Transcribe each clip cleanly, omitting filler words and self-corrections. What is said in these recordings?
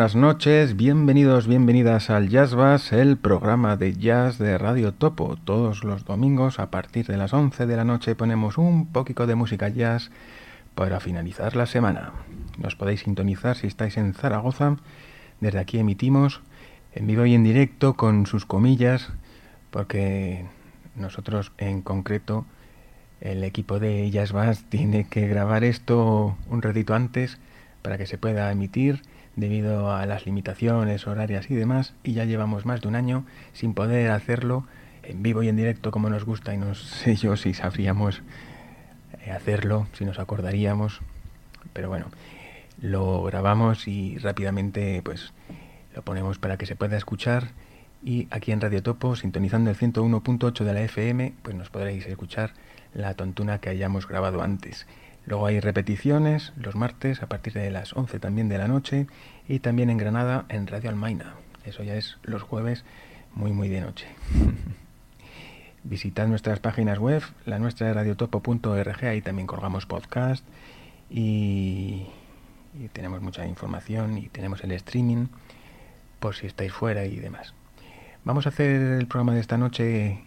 buenas noches, bienvenidos, bienvenidas al Jazz Bass, el programa de jazz de Radio Topo. Todos los domingos a partir de las 11 de la noche ponemos un poquito de música jazz para finalizar la semana. Nos podéis sintonizar si estáis en Zaragoza. Desde aquí emitimos en vivo y en directo con sus comillas, porque nosotros en concreto, el equipo de Jazz Bass tiene que grabar esto un ratito antes para que se pueda emitir debido a las limitaciones horarias y demás, y ya llevamos más de un año sin poder hacerlo en vivo y en directo como nos gusta, y no sé yo si sabríamos hacerlo, si nos acordaríamos, pero bueno, lo grabamos y rápidamente pues lo ponemos para que se pueda escuchar, y aquí en Radio Topo, sintonizando el 101.8 de la FM, pues nos podréis escuchar la tontuna que hayamos grabado antes. Luego hay repeticiones los martes a partir de las 11 también de la noche, y también en Granada en Radio Almaina. Eso ya es los jueves muy de noche. Visitad nuestras páginas web, la nuestra es radiotopo.org, ahí también colgamos podcast y tenemos mucha información, y tenemos el streaming por si estáis fuera y demás. Vamos a hacer el programa de esta noche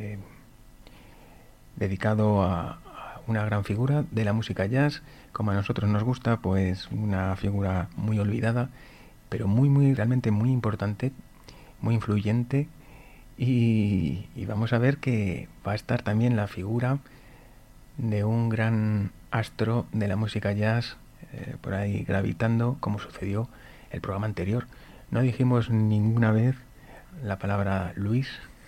dedicado a una gran figura de la música jazz, como a nosotros nos gusta, pues una figura muy olvidada, pero realmente muy importante, muy influyente, y vamos a ver que va a estar también la figura de un gran astro de la música jazz por ahí gravitando, como sucedió el programa anterior. No dijimos ninguna vez la palabra Louis,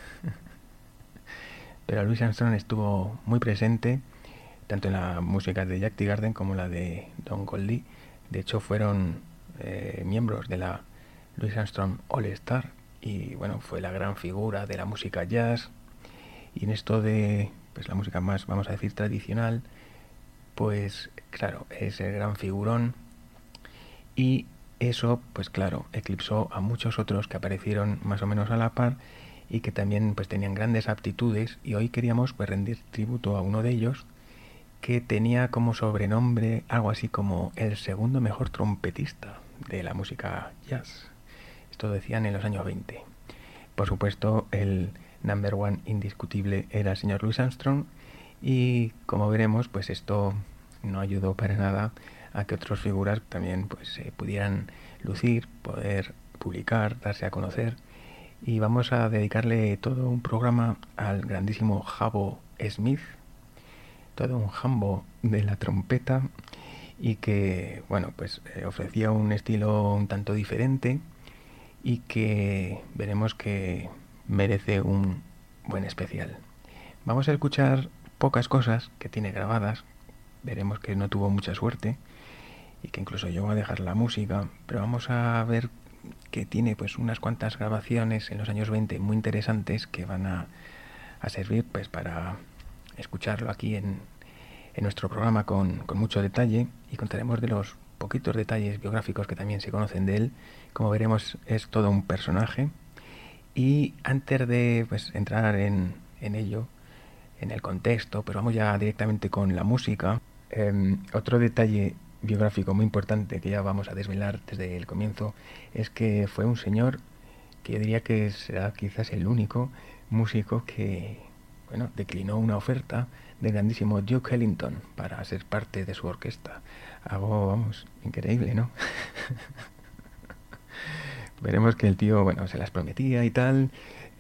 pero Louis Armstrong estuvo muy presente tanto en la música de Jack Teagarden como la de Don Goldie. De hecho fueron miembros de la Louis Armstrong All Star, y bueno, fue la gran figura de la música jazz. Y en esto de pues la música más, vamos a decir, tradicional, pues claro, es el gran figurón, y eso pues claro, eclipsó a muchos otros que aparecieron más o menos a la par y que también pues tenían grandes aptitudes, y hoy queríamos pues rendir tributo a uno de ellos, que tenía como sobrenombre algo así como el segundo mejor trompetista de la música jazz. Esto decían en los años 20. Por supuesto, el number one indiscutible era el señor Louis Armstrong, y como veremos, pues esto no ayudó para nada a que otras figuras también pues pudieran lucir, poder publicar, darse a conocer. Y vamos a dedicarle todo un programa al grandísimo Jabo Smith, todo un jambo de la trompeta, y que bueno pues ofrecía un estilo un tanto diferente, y que veremos que merece un buen especial. Vamos a escuchar pocas cosas que tiene grabadas, veremos que no tuvo mucha suerte y que incluso llegó a dejar la música, pero vamos a ver que tiene pues unas cuantas grabaciones en los años 20 muy interesantes que van a servir pues para escucharlo aquí en nuestro programa con mucho detalle, y contaremos de los poquitos detalles biográficos que también se conocen de él. Como veremos, es todo un personaje. Y antes de pues entrar en ello, en el contexto, pues vamos ya directamente con la música. Otro detalle biográfico muy importante que ya vamos a desvelar desde el comienzo es que fue un señor que yo diría que será quizás el único músico que bueno, declinó una oferta del grandísimo Duke Ellington para ser parte de su orquesta. Algo, vamos, increíble, ¿no? Veremos que el tío, bueno, se las prometía y tal,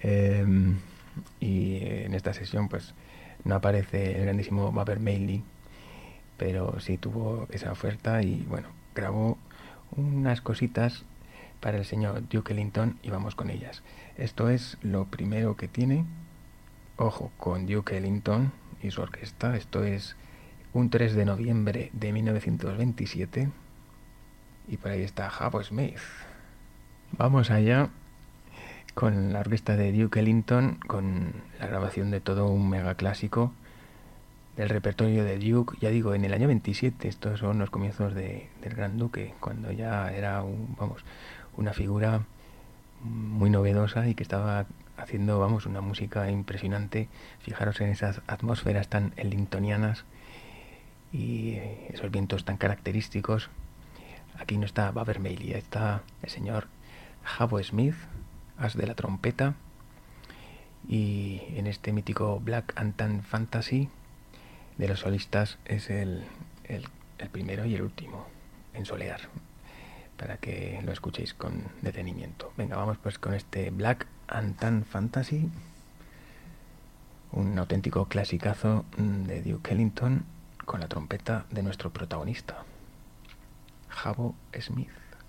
y en esta sesión pues no aparece el grandísimo Baber Mailey, pero sí tuvo esa oferta y bueno, grabó unas cositas para el señor Duke Ellington, y vamos con ellas. Esto es lo primero que tiene. Ojo con Duke Ellington y su orquesta. Esto es un 3 de noviembre de 1927, y por ahí está Jabo Smith. Vamos allá con la orquesta de Duke Ellington, con la grabación de todo un mega clásico del repertorio de Duke, ya digo, en el año 27. Estos son los comienzos del Gran Duque, cuando ya era una figura muy novedosa y que estaba haciendo, vamos, una música impresionante. Fijaros en esas atmósferas tan ellingtonianas y esos vientos tan característicos. Aquí no está Babermeili, está el señor Jabo Smith, as de la trompeta, y en este mítico Black and Tan Fantasy de los solistas es el primero y el último en solear, para que lo escuchéis con detenimiento. Venga, vamos pues con este Black and Tan Fantasy, un auténtico clasicazo de Duke Ellington con la trompeta de nuestro protagonista, Jabo Smith.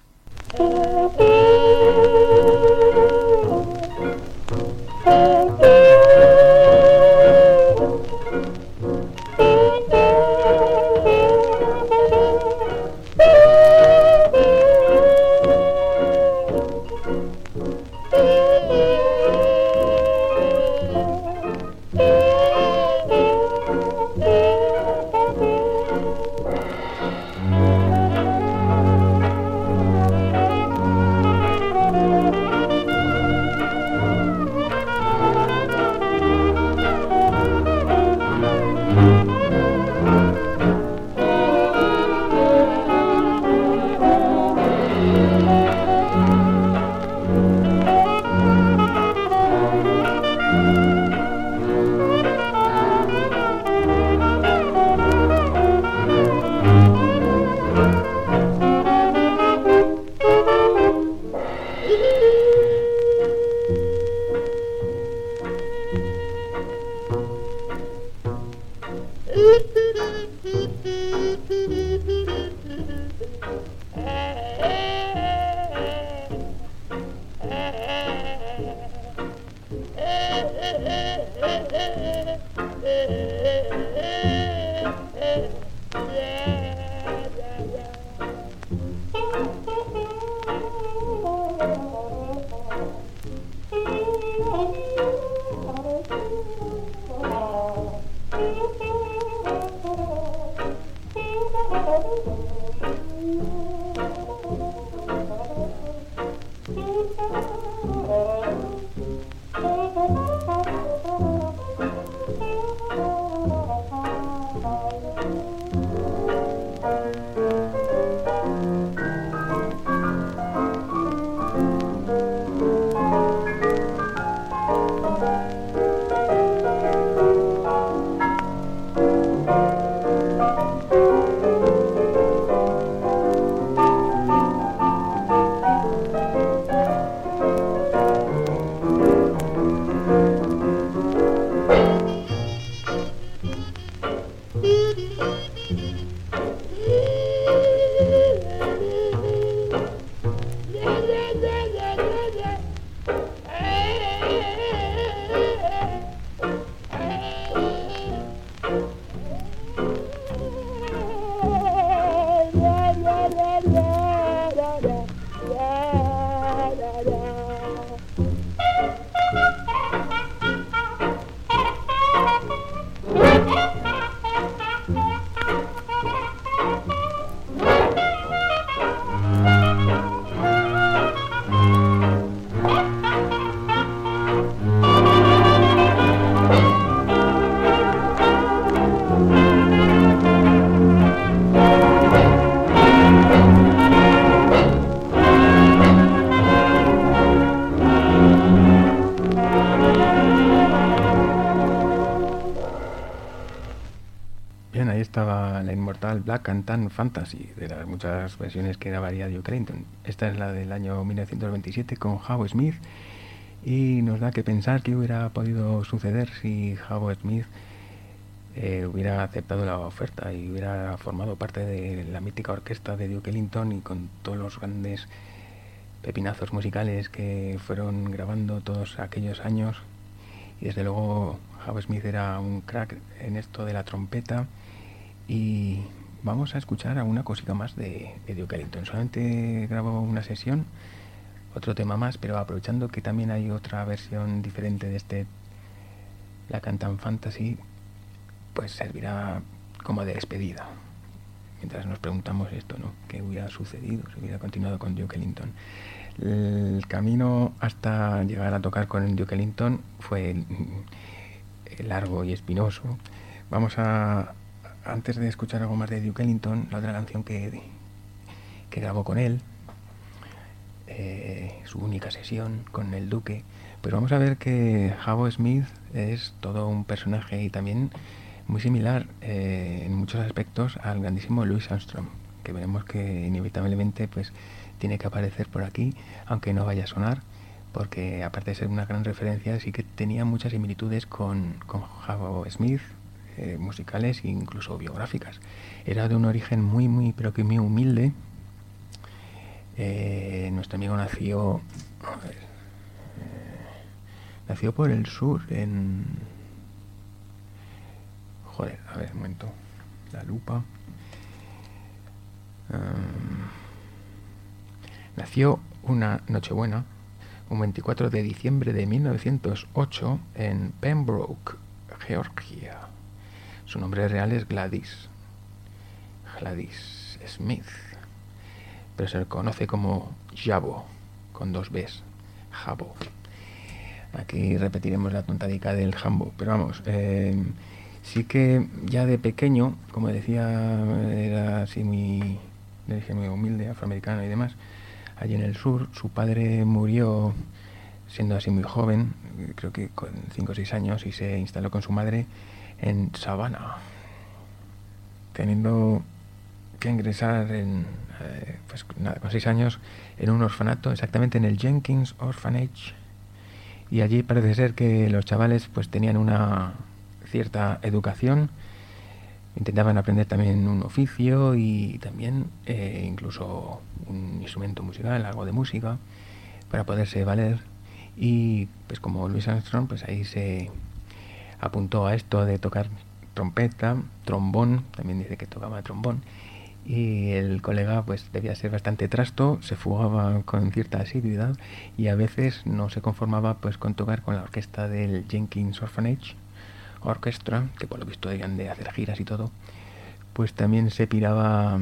Bien, ahí estaba la inmortal Black and Tan Fantasy, de las muchas versiones que grabaría Duke Ellington. Esta es la del año 1927 con Jabo Smith, y nos da que pensar qué hubiera podido suceder si Jabo Smith hubiera aceptado la oferta y hubiera formado parte de la mítica orquesta de Duke Ellington, y con todos los grandes pepinazos musicales que fueron grabando todos aquellos años. Y desde luego Jabo Smith era un crack en esto de la trompeta. Y vamos a escuchar alguna cosita más de Duke Ellington. Solamente grabó una sesión, otro tema más, pero aprovechando que también hay otra versión diferente de este Black and Tan Fantasy, pues servirá como de despedida, mientras nos preguntamos esto, ¿no? ¿Qué hubiera sucedido si hubiera continuado con Duke Ellington? El camino hasta llegar a tocar con Duke Ellington fue largo y espinoso. Vamos a, antes de escuchar algo más de Duke Ellington, la otra canción que que grabó con él, su única sesión con el Duque. Pero vamos a ver que Jabo Smith es todo un personaje y también muy similar en muchos aspectos al grandísimo Louis Armstrong, que veremos que inevitablemente pues tiene que aparecer por aquí, aunque no vaya a sonar, porque aparte de ser una gran referencia, sí que tenía muchas similitudes con Jabo Smith, musicales e incluso biográficas. Era de un origen muy, pero que muy humilde. Nuestro amigo nació por el sur en... Joder, a ver, un momento. La lupa. Nació una Nochebuena, un 24 de diciembre de 1908, en Pembroke, Georgia. Su nombre real es Gladys Smith, pero se le conoce como Jabo, con 2 Bs, Jabo. Aquí repetiremos la tontadica del jambo, pero vamos, sí que ya de pequeño, como decía, era así muy humilde, afroamericano y demás. Allí en el sur, su padre murió siendo así muy joven, creo que con 5 o 6 años, y se instaló con su madre en Savannah, teniendo que ingresar pues nada, con 6 años en un orfanato, exactamente en el Jenkins Orphanage, y allí parece ser que los chavales pues tenían una cierta educación, intentaban aprender también un oficio y también incluso un instrumento musical, algo de música, para poderse valer. Y pues como Louis Armstrong, pues ahí se apuntó a esto de tocar trompeta, trombón, también dice que tocaba trombón, y el colega pues debía ser bastante trasto, se fugaba con cierta asiduidad y a veces no se conformaba pues con tocar con la orquesta del Jenkins Orphanage Orchestra, que por lo visto debían de hacer giras y todo, pues también se piraba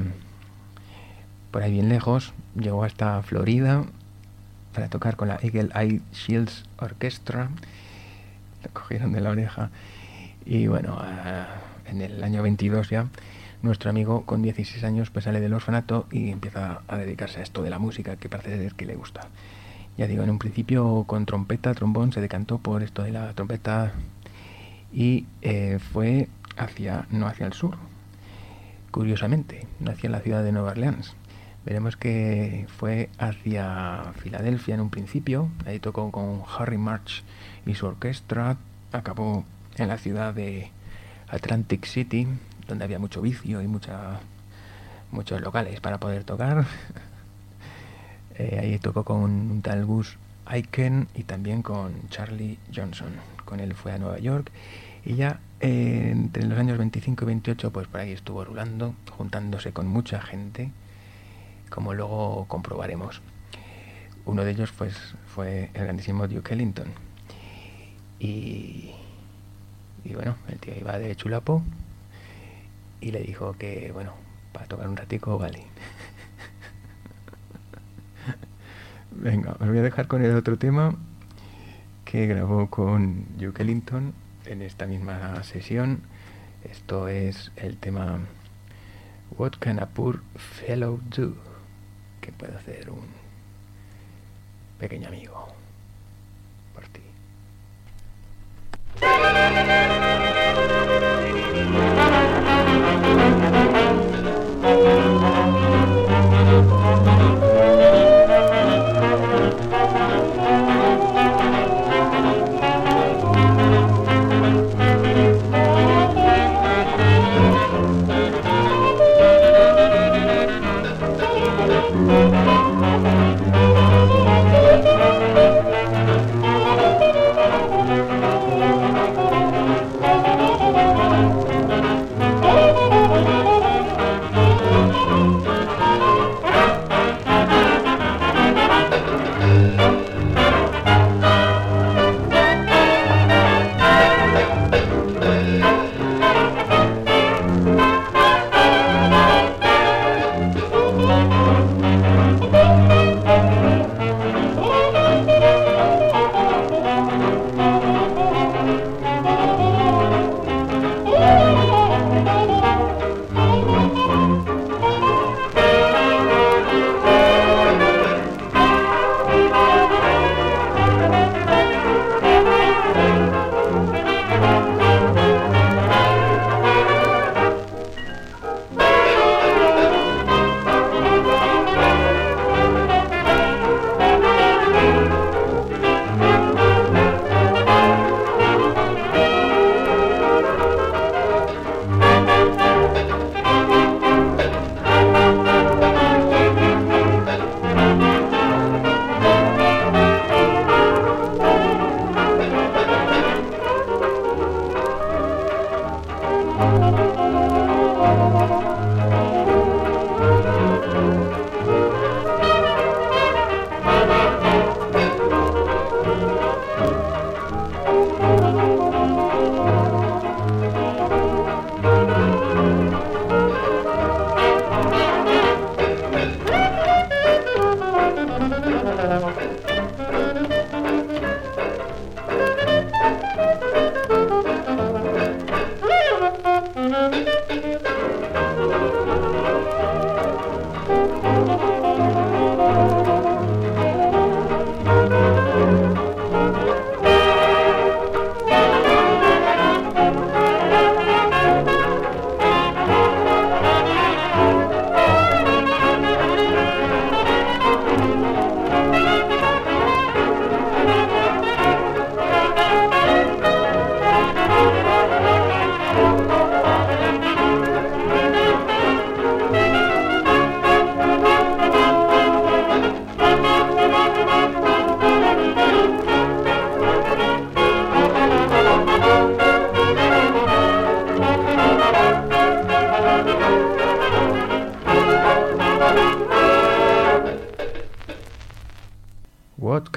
por ahí bien lejos, llegó hasta Florida para tocar con la Eagle Eye Shields Orchestra, lo cogieron de la oreja. Y bueno, en el año 22 ya, nuestro amigo con 16 años pues sale del orfanato y empieza a dedicarse a esto de la música, que parece ser que le gusta. Ya digo, en un principio con trompeta, trombón, se decantó por esto de la trompeta y fue no hacia el sur, curiosamente, no hacia la ciudad de Nueva Orleans. Veremos que fue hacia Filadelfia en un principio, ahí tocó con Harry March y su orquesta, acabó en la ciudad de Atlantic City, donde había mucho vicio y muchos locales para poder tocar. Ahí tocó con un tal Gus Aiken y también con Charlie Johnson. Con él fue a Nueva York y ya entre los años 25 y 28 pues por ahí estuvo rulando, juntándose con mucha gente, como luego comprobaremos. Uno de ellos pues fue el grandísimo Duke Ellington. Y bueno, el tío iba de chulapo y le dijo que, bueno, para tocar un ratico, vale. Venga, os voy a dejar con el otro tema que grabó con Duke Ellington en esta misma sesión. Esto es el tema What Can a Poor Fellow Do? ¿Qué puede hacer un pequeño amigo por ti?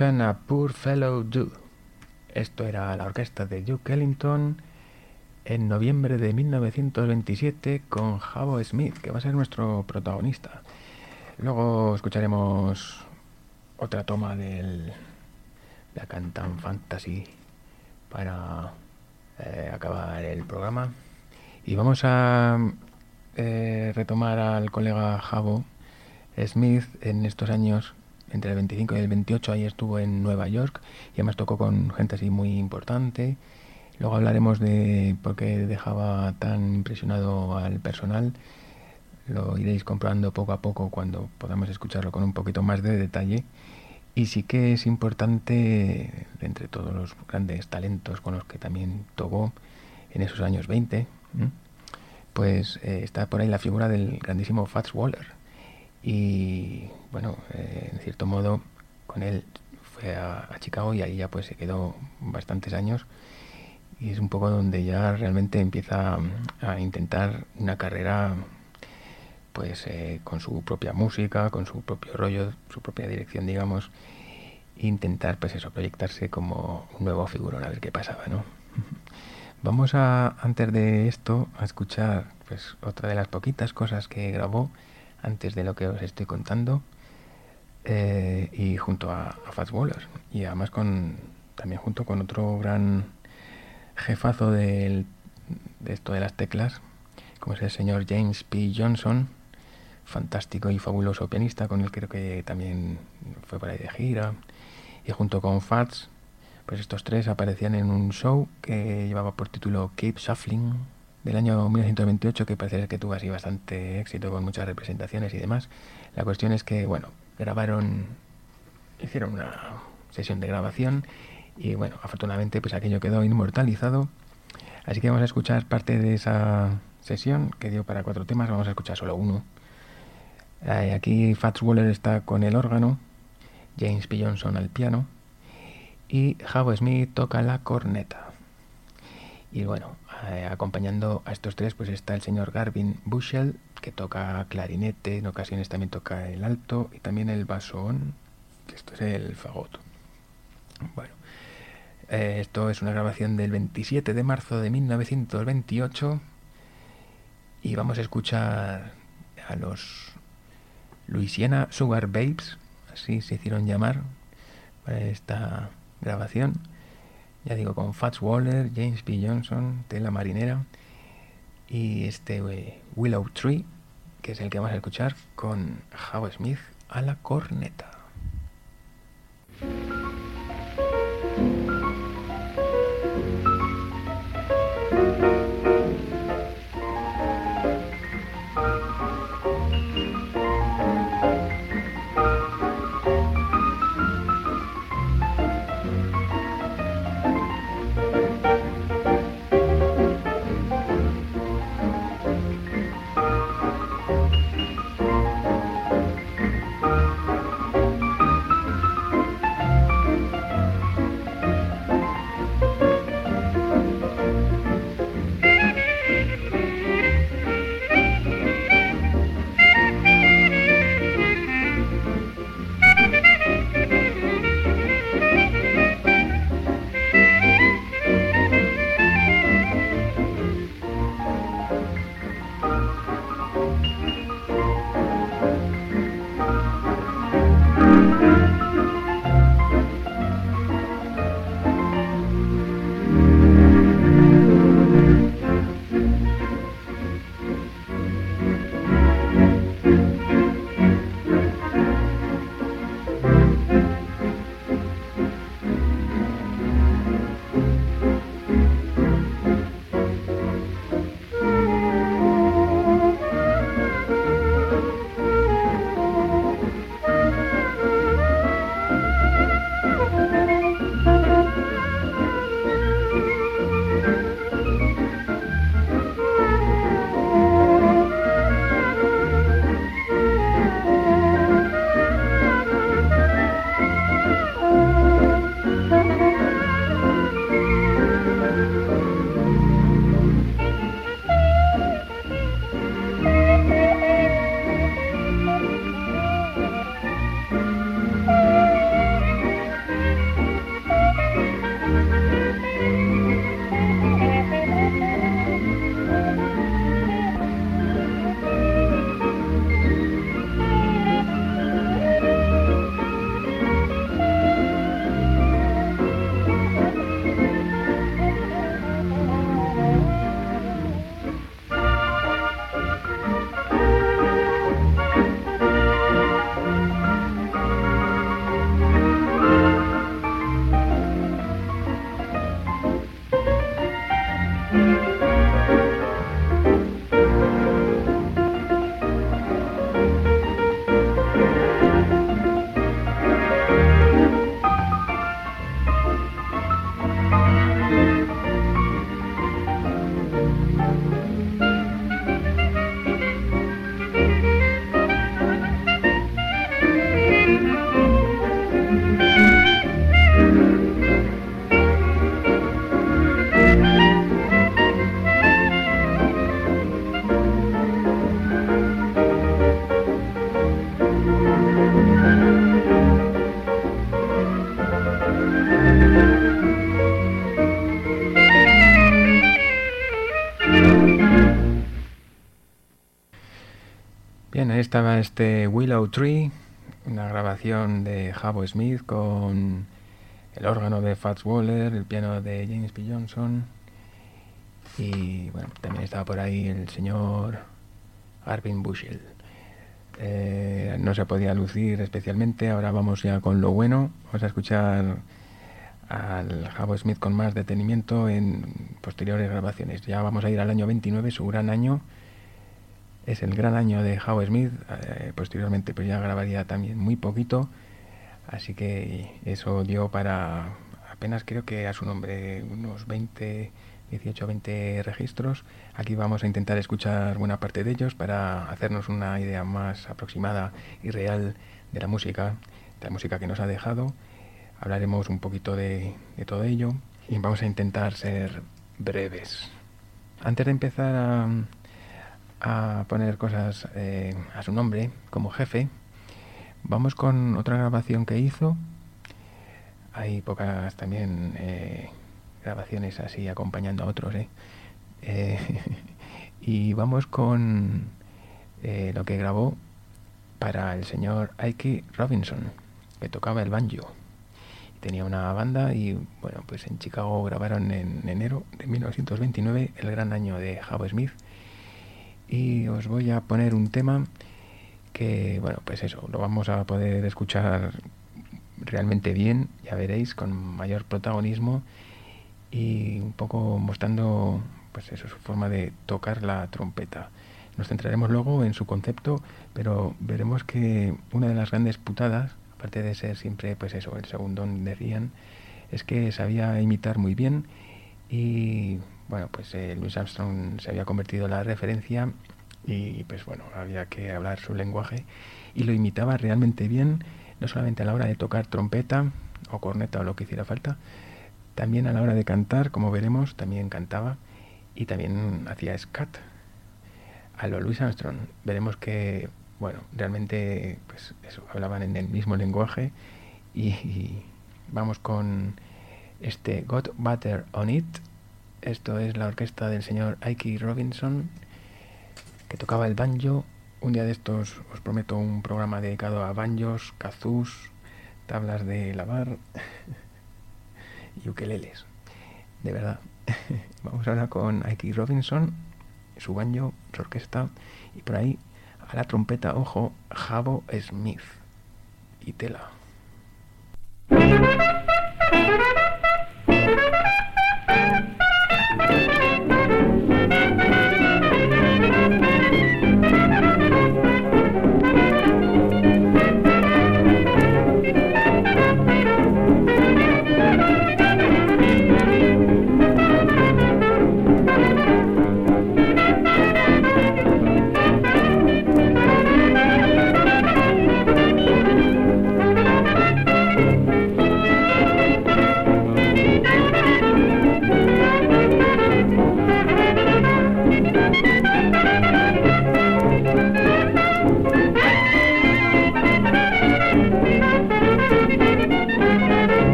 can a poor fellow do? Esto era la orquesta de Duke Ellington en noviembre de 1927 con Jabo Smith, que va a ser nuestro protagonista. Luego escucharemos otra toma del la Cantan Fantasy para acabar el programa. Y vamos a retomar al colega Jabo Smith en estos años, entre el 25 y el 28, ahí estuvo en Nueva York y además tocó con gente así muy importante. Luego hablaremos de por qué dejaba tan impresionado al personal. Lo iréis comprobando poco a poco cuando podamos escucharlo con un poquito más de detalle. Y sí que es importante, entre todos los grandes talentos con los que también tocó en esos años 20, pues está por ahí la figura del grandísimo Fats Waller. Y bueno, en cierto modo con él fue a Chicago y ahí ya pues se quedó bastantes años. Y es un poco donde ya realmente empieza a intentar una carrera pues con su propia música, con su propio rollo, su propia dirección, digamos, e intentar pues eso, proyectarse como un nuevo figurón, a ver qué pasaba, ¿no? Vamos a, antes de esto, a escuchar pues otra de las poquitas cosas que grabó antes de lo que os estoy contando, y junto a Fats Waller, y además también junto con otro gran jefazo de esto de las teclas, como es el señor James P. Johnson, fantástico y fabuloso pianista con el que creo que también fue por ahí de gira. Y junto con Fats, pues estos tres aparecían en un show que llevaba por título Keep Shuffling, del año 1928, que parece que tuvo así bastante éxito con muchas representaciones y demás. La cuestión es que, bueno, hicieron una sesión de grabación y, bueno, afortunadamente pues aquello quedó inmortalizado. Así que vamos a escuchar parte de esa sesión que dio para 4 temas, vamos a escuchar solo uno. Aquí Fats Waller está con el órgano, James P. Johnson al piano y Jabo Smith toca la corneta. Y bueno, acompañando a estos tres pues está el señor Garvin Bushell, que toca clarinete, en ocasiones también toca el alto y también el basón, que esto es el fagot. Bueno, esto es una grabación del 27 de marzo de 1928 y vamos a escuchar a los Louisiana Sugar Babes, así se hicieron llamar para esta grabación. Ya digo, con Fats Waller, James P. Johnson, Tela Marinera y este Willow Tree, que es el que vamos a escuchar con Jabo Smith a la corneta. estaba este Willow Tree, una grabación de Jabo Smith con el órgano de Fats Waller, el piano de James P. Johnson, y bueno, también estaba por ahí el señor Arvin Bushell. No se podía lucir especialmente. Ahora vamos ya con lo bueno. Vamos a escuchar al Jabo Smith con más detenimiento en posteriores grabaciones. Ya vamos a ir al año 29, su gran año. Es el gran año de Jabo Smith. Posteriormente pues ya grabaría también muy poquito, así que eso dio para apenas, creo que a su nombre, unos 18 o 20 registros. Aquí vamos a intentar escuchar buena parte de ellos para hacernos una idea más aproximada y real de la música que nos ha dejado. Hablaremos un poquito de todo ello y vamos a intentar ser breves. Antes de empezar a poner cosas a su nombre como jefe, vamos con otra grabación que hizo. Hay pocas también grabaciones así acompañando a otros, y vamos con lo que grabó para el señor Ike Robinson, que tocaba el banjo. Tenía una banda y bueno, pues en Chicago grabaron en enero de 1929, el gran año de Jabo Smith. Y os voy a poner un tema que, bueno, pues eso, lo vamos a poder escuchar realmente bien, ya veréis, con mayor protagonismo y un poco mostrando, pues eso, su forma de tocar la trompeta. Nos centraremos luego en su concepto, pero veremos que una de las grandes putadas, aparte de ser siempre, pues eso, el segundón de Ryan, es que sabía imitar muy bien. Y bueno, pues Louis Armstrong se había convertido en la referencia y pues bueno, había que hablar su lenguaje y lo imitaba realmente bien, no solamente a la hora de tocar trompeta o corneta o lo que hiciera falta, también a la hora de cantar, como veremos, también cantaba y también hacía scat a lo Louis Armstrong. Veremos que, bueno, realmente pues eso, hablaban en el mismo lenguaje y vamos con este Got Butter on It. Esto es la orquesta del señor Ike Robinson, que tocaba el banjo. Un día de estos os prometo un programa dedicado a banjos, kazús, tablas de lavar y ukeleles. De verdad. Vamos ahora con Ike Robinson, su banjo, su orquesta, y por ahí a la trompeta, ojo, Jabo Smith. Y tela.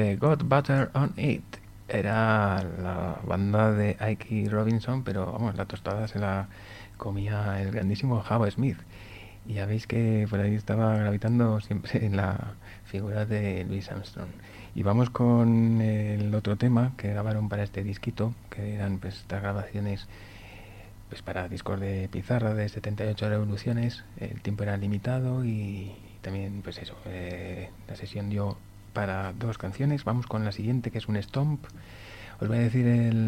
este Got Butter on It. Era la banda de Ike Robinson, pero vamos, la tostada se la comía el grandísimo Jabo Smith. Y ya veis que por ahí estaba gravitando siempre en la figura de Louis Armstrong. Y vamos con el otro tema que grabaron para este disquito, que eran pues estas grabaciones pues para discos de pizarra de 78 revoluciones. El tiempo era limitado y también pues eso, la sesión dio para 2 canciones. Vamos con la siguiente, que es un stomp. Os voy a decir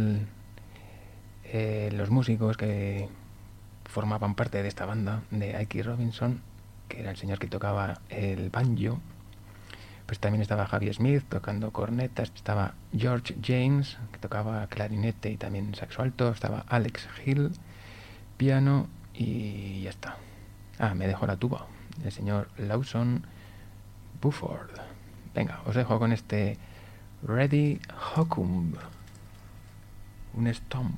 los músicos que formaban parte de esta banda de Ike Robinson, que era el señor que tocaba el banjo. Pues también estaba Javier Smith tocando cornetas, estaba George James, que tocaba clarinete y también saxo alto, estaba Alex Hill, piano, y ya está. Me dejó la tuba, el señor Lawson Buford. Venga, os dejo con este Ready Hokum, un stomp.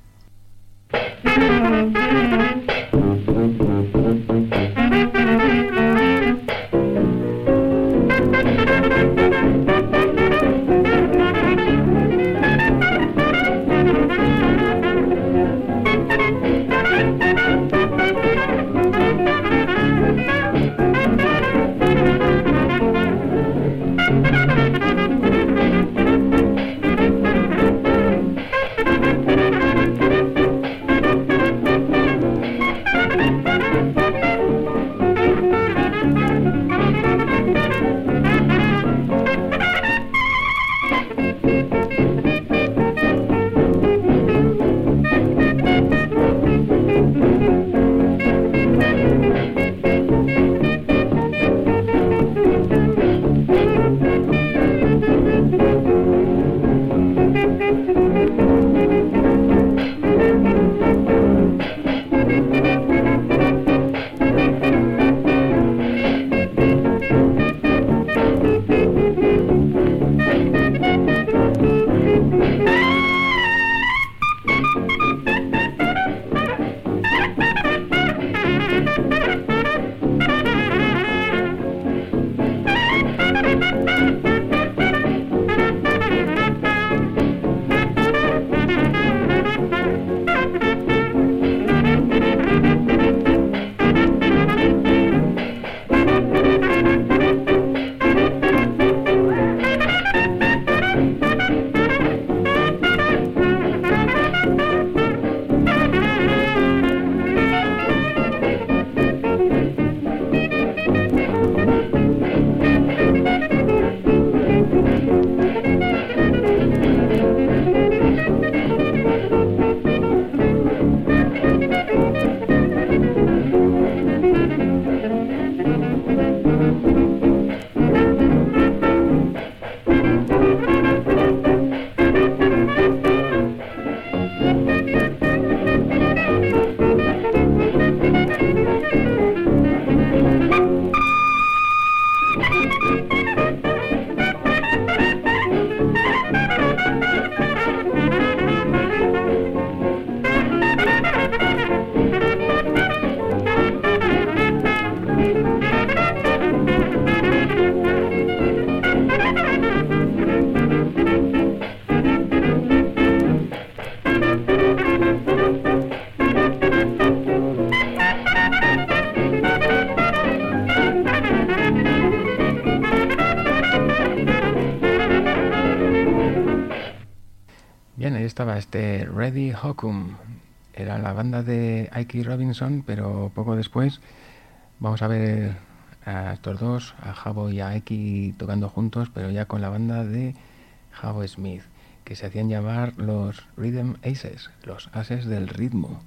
Bien, ahí estaba este Ready Hokum. Era la banda de Ike Robinson, pero poco después vamos a ver a estos dos, a Jabo y a Ike, tocando juntos, pero ya con la banda de Jabo Smith, que se hacían llamar los Rhythm Aces, los ases del ritmo.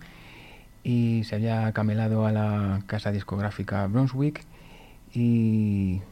Y se había camelado a la casa discográfica Brunswick y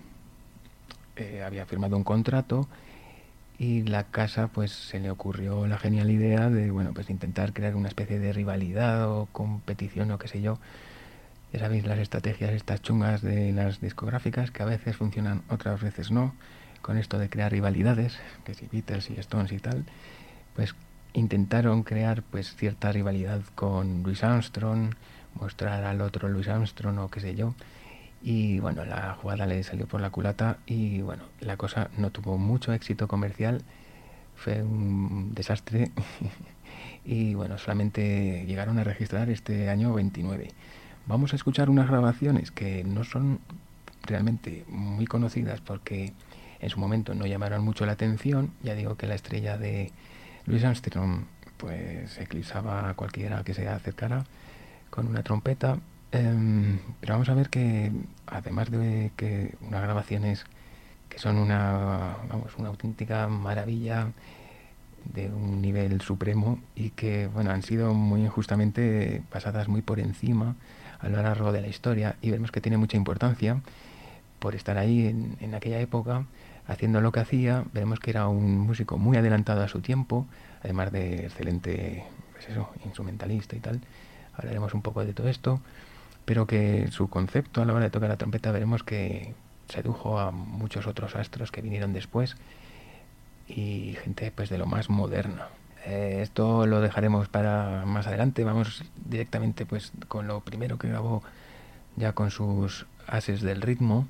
había firmado un contrato. Y la casa pues se le ocurrió la genial idea de pues intentar crear una especie de rivalidad o competición o qué sé yo. Ya sabéis las estrategias estas chungas de las discográficas, que a veces funcionan, otras veces no, con esto de crear rivalidades, que si Beatles y Stones y tal. Pues intentaron crear pues cierta rivalidad con Louis Armstrong, mostrar al otro Louis Armstrong o qué sé yo. y bueno, la jugada le salió por la culata y bueno, la cosa no tuvo mucho éxito comercial, fue un desastre y bueno, solamente llegaron a registrar este año 29. Vamos a escuchar unas grabaciones que no son realmente muy conocidas porque en su momento no llamaron mucho la atención. Ya digo que la estrella de Louis Armstrong pues eclipsaba a cualquiera que se acercara con una trompeta. Pero vamos a ver que además de que unas grabaciones que son una auténtica maravilla de un nivel supremo y que bueno, han sido muy injustamente pasadas muy por encima a lo largo de la historia, y vemos que tiene mucha importancia por estar ahí en aquella época haciendo lo que hacía. Veremos que era un músico muy adelantado a su tiempo, además de excelente, pues eso, instrumentalista y tal. Hablaremos un poco de todo esto, pero que su concepto a la hora de tocar la trompeta veremos que sedujo a muchos otros astros que vinieron después y gente pues de lo más moderna. Esto lo dejaremos para más adelante. Vamos directamente pues con lo primero que grabó ya con sus ases del ritmo.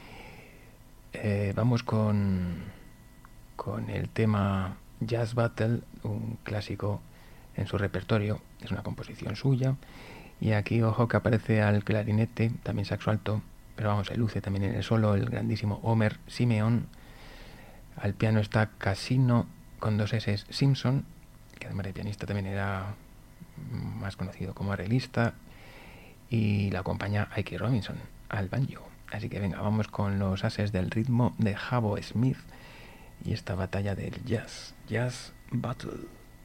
Vamos con el tema Jazz Battle, un clásico en su repertorio, es una composición suya. Y aquí ojo que aparece al clarinete, también saxo alto, pero vamos, se luce también en el solo el grandísimo Homer Simeon. Al piano está Casino con dos S Simpson, que además de pianista también era más conocido como arreglista, y la acompaña Ike Robinson al banjo. Así que venga, vamos con los ases del ritmo de Jabo Smith y esta batalla del jazz, Jazz Battle.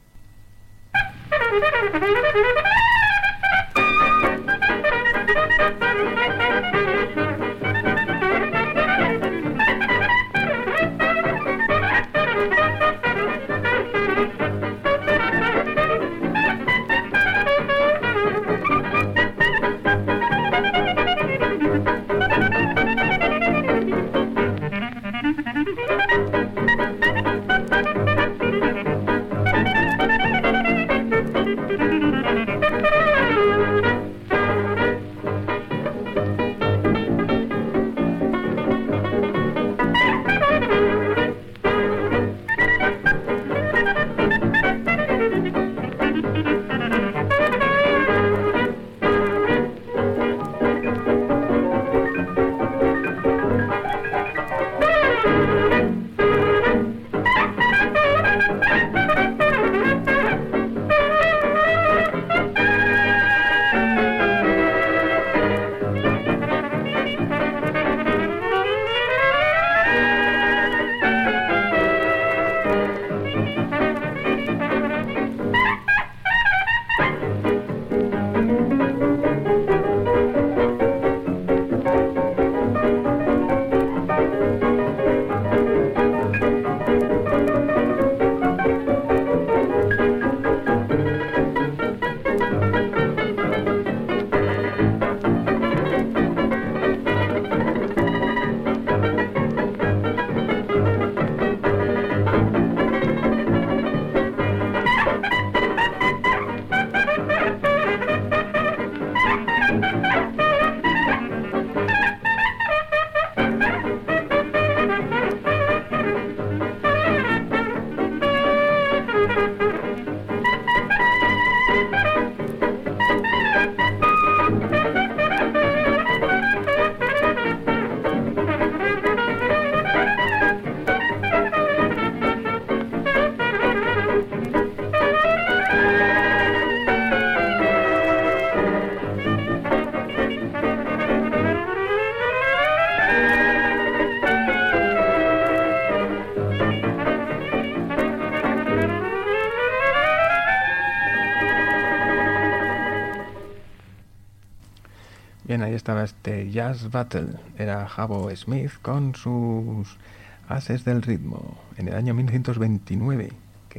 Bien, ahí estaba este Jazz Battle, era Jabo Smith con sus ases del ritmo en el año 1929,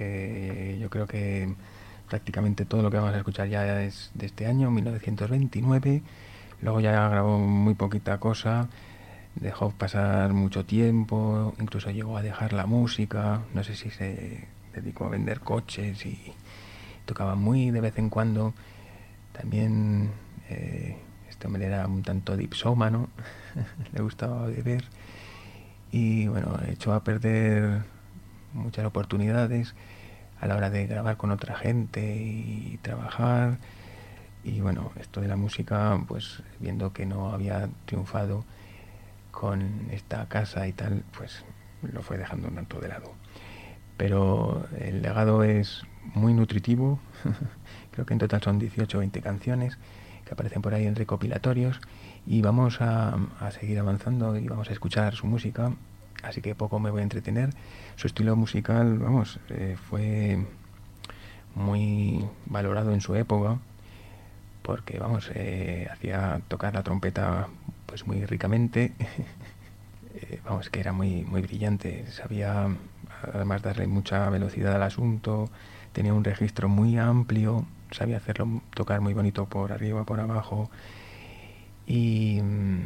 que yo creo que prácticamente todo lo que vamos a escuchar ya es de este año, 1929. Luego ya grabó muy poquita cosa, dejó pasar mucho tiempo, incluso llegó a dejar la música, no sé si se dedicó a vender coches y tocaba muy de vez en cuando. También Este hombre era un tanto dipsómano, le gustaba beber y bueno, echó a perder muchas oportunidades a la hora de grabar con otra gente y trabajar. Y bueno, esto de la música, pues viendo que no había triunfado con esta casa y tal, pues lo fue dejando un tanto de lado. Pero el legado es muy nutritivo. Creo que en total son 18 o 20 canciones que aparecen por ahí en recopilatorios, y vamos a seguir avanzando y vamos a escuchar su música, así que poco me voy a entretener. Su estilo musical, vamos, fue muy valorado en su época, porque vamos, hacía tocar la trompeta pues muy ricamente. Vamos, que era muy brillante, sabía además darle mucha velocidad al asunto, tenía un registro muy amplio, sabía hacerlo tocar muy bonito por arriba, por abajo, y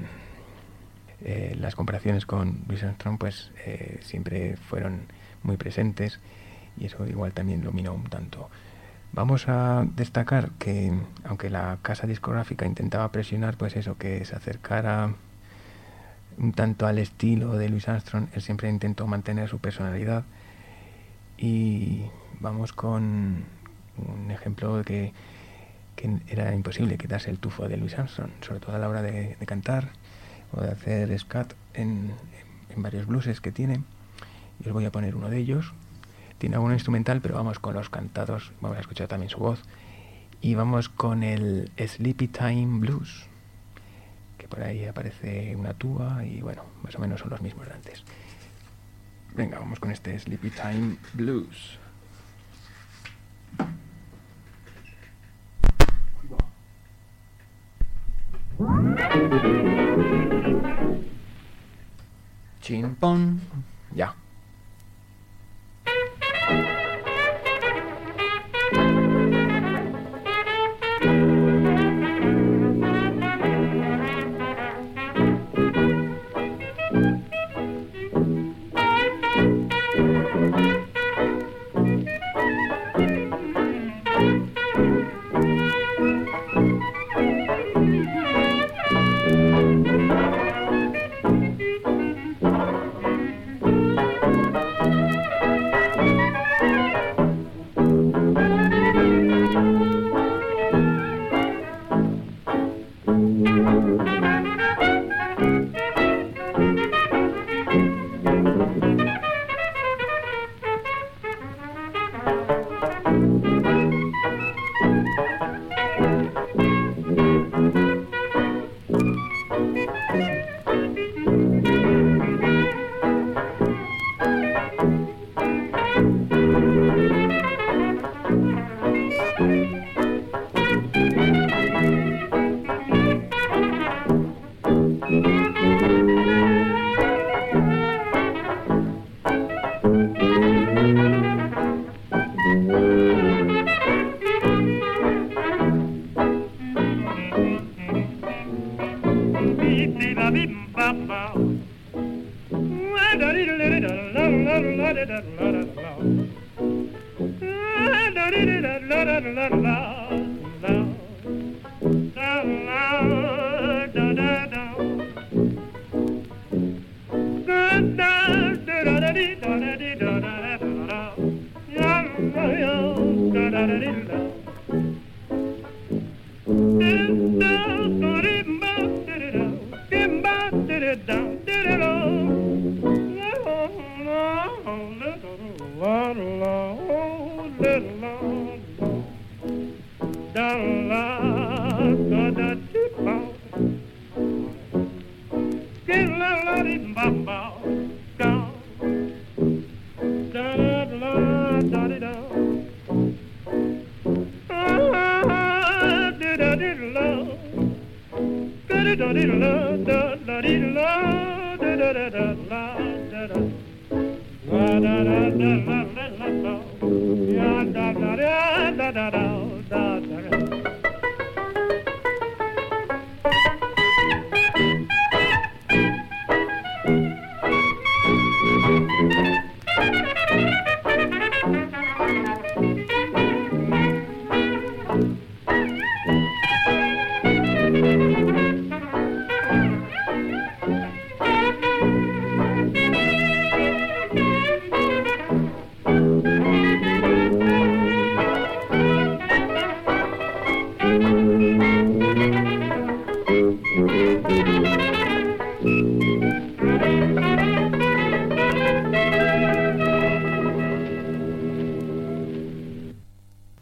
las comparaciones con Louis Armstrong pues siempre fueron muy presentes, y eso igual también lo minó un tanto. Vamos a destacar que aunque la casa discográfica intentaba presionar pues eso, que se acercara un tanto al estilo de Louis Armstrong, él siempre intentó mantener su personalidad. Y vamos con un ejemplo de que era imposible quitarse el tufo de Louis Armstrong, sobre todo a la hora de cantar o de hacer scat en varios blueses que tiene. Y os voy a poner uno de ellos. Tiene algún instrumental, pero vamos con los cantados, vamos a escuchar también su voz. Y vamos con el Sleepy Time Blues, que por ahí aparece una tuba y bueno, más o menos son los mismos de antes. Venga, vamos con este Sleepy Time Blues. Chimpón, ya.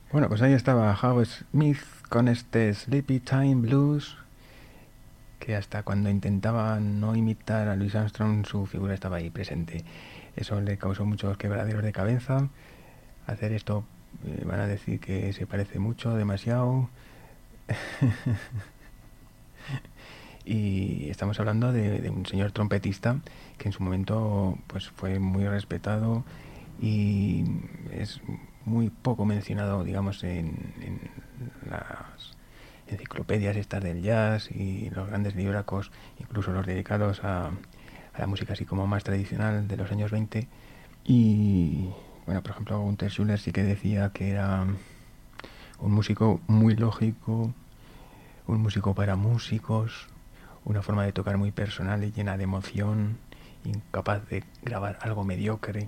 Bueno, pues ahí estaba Howe Smith con este Sleepy Time Blues, que hasta cuando intentaba no imitar a Louis Armstrong, su figura estaba ahí presente. Eso le causó muchos quebraderos de cabeza. Hacer esto, van a decir que se parece mucho, demasiado. Y estamos hablando de un señor trompetista que en su momento pues fue muy respetado y es muy poco mencionado, digamos, en las enciclopedias estas del jazz y los grandes libracos, incluso los dedicados a la música así como más tradicional de los años 20. Y bueno, por ejemplo, Gunther Schuller sí que decía que era un músico muy lógico, un músico para músicos, una forma de tocar muy personal y llena de emoción, incapaz de grabar algo mediocre.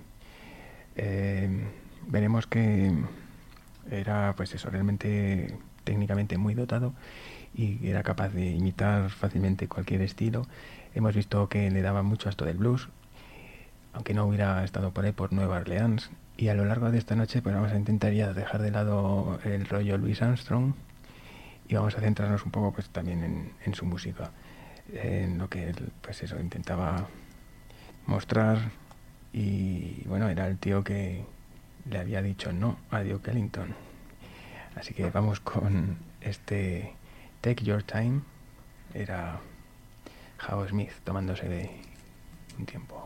Veremos que era pues eso, realmente técnicamente muy dotado y era capaz de imitar fácilmente cualquier estilo. Hemos visto que le daba mucho a esto del blues, aunque no hubiera estado por ahí por Nueva Orleans. Y a lo largo de esta noche pues vamos a intentar ya dejar de lado el rollo Louis Armstrong y vamos a centrarnos un poco pues también en su música, en lo que él pues eso intentaba mostrar. Y bueno, era el tío que le había dicho no a Duke Ellington. Así que vamos con este Take Your Time. Era Howe Smith tomándose de un tiempo.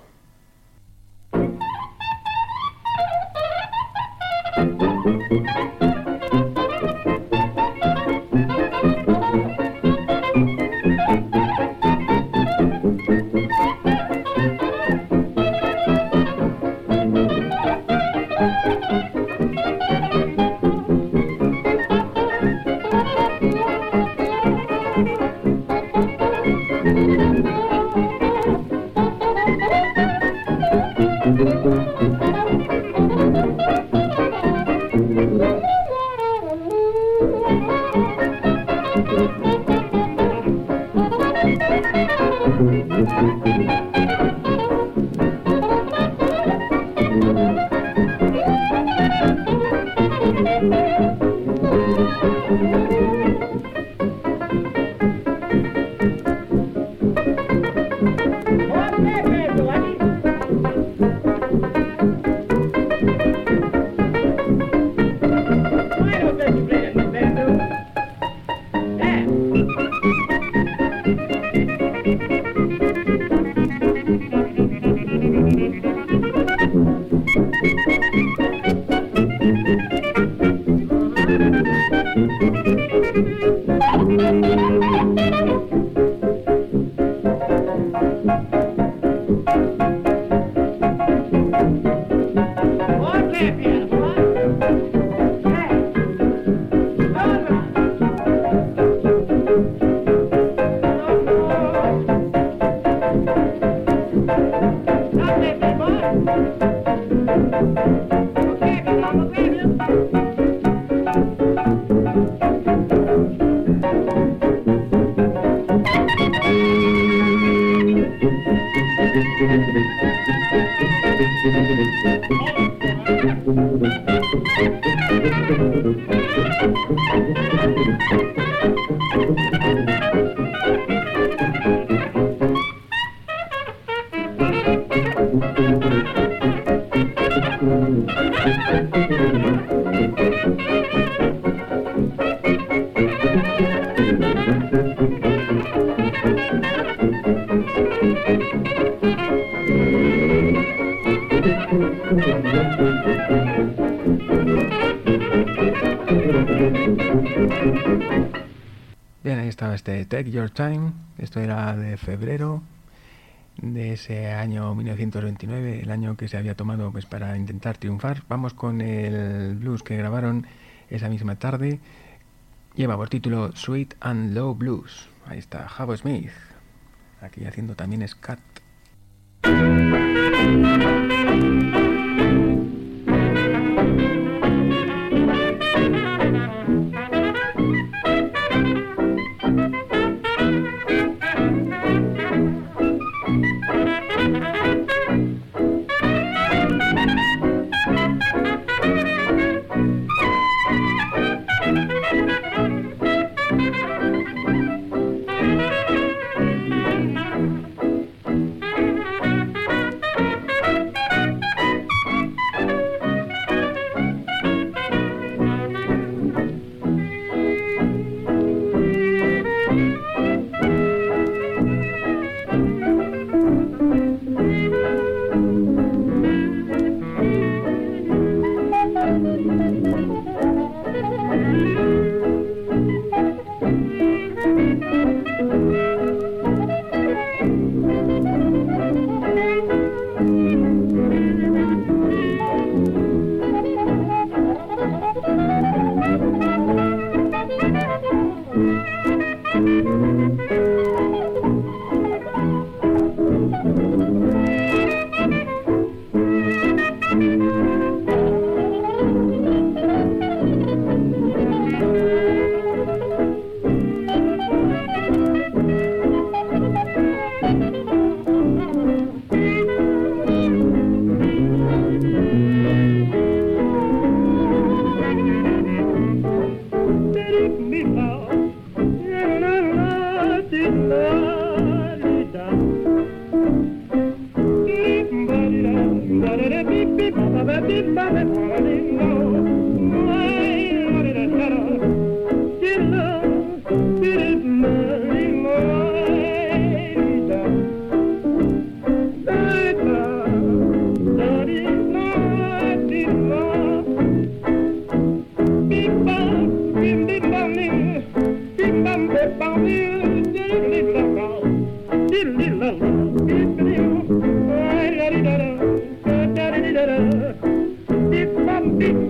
Bien, ahí estaba este Take Your Time. Esto era de febrero de ese año 1929, el año que se había tomado pues para intentar triunfar. Vamos con el blues que grabaron esa misma tarde. Lleva por título Sweet and Low Blues. Ahí está Howe Smith, aquí haciendo también scat.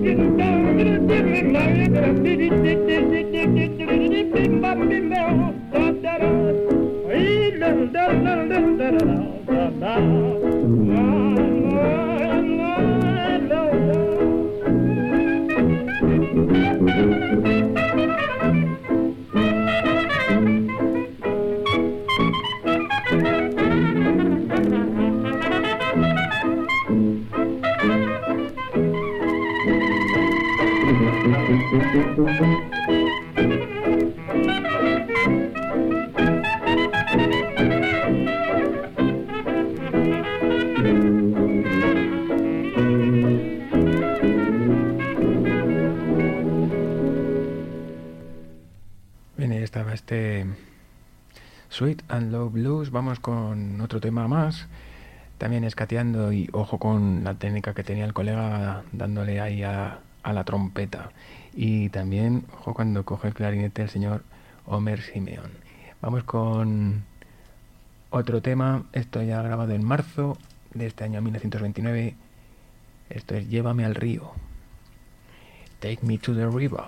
Bien, ahí estaba este Sweet and Low Blues. Vamos con otro tema más, también escateando, y ojo con la técnica que tenía el colega dándole ahí a la trompeta, y también ojo cuando coge el clarinete el señor Homer Simeon. Vamos con otro tema, esto ya grabado en marzo de este año 1929. Esto es Llévame al río, Take Me to the River.